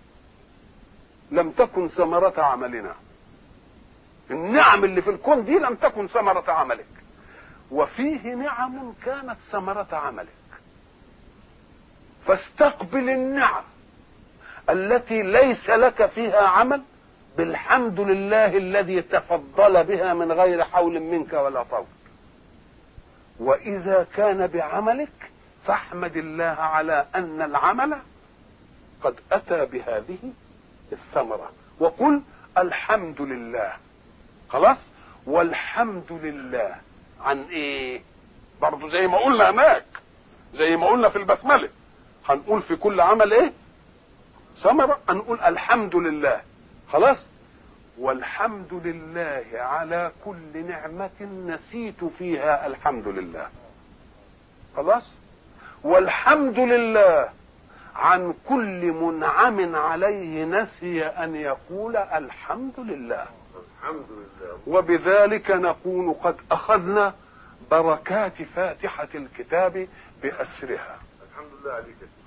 لم تكن ثمرة عملنا. النعم اللي في الكون دي لم تكن ثمرة عملك، وفيه نعم كانت ثمرة عملك. فاستقبل النعم التي ليس لك فيها عمل بالحمد لله الذي تفضل بها من غير حول منك ولا طول. وإذا كان بعملك فاحمد الله على أن العمل قد أتى بهذه الثمرة، وقل الحمد لله. خلاص؟ والحمد لله عن ايه؟ برضو زي ما قلنا هناك، زي ما قلنا في البسملة، هنقول في كل عمل ايه ثمرة، هنقول الحمد لله. خلاص؟ والحمد لله على كل نعمة نسيت فيها الحمد لله. خلاص؟ والحمد لله عن كل منعم عليه نسي أن يقول الحمد لله. الحمد لله. وبذلك نكون قد أخذنا بركات فاتحة الكتاب بأسرها. الحمد لله عليك.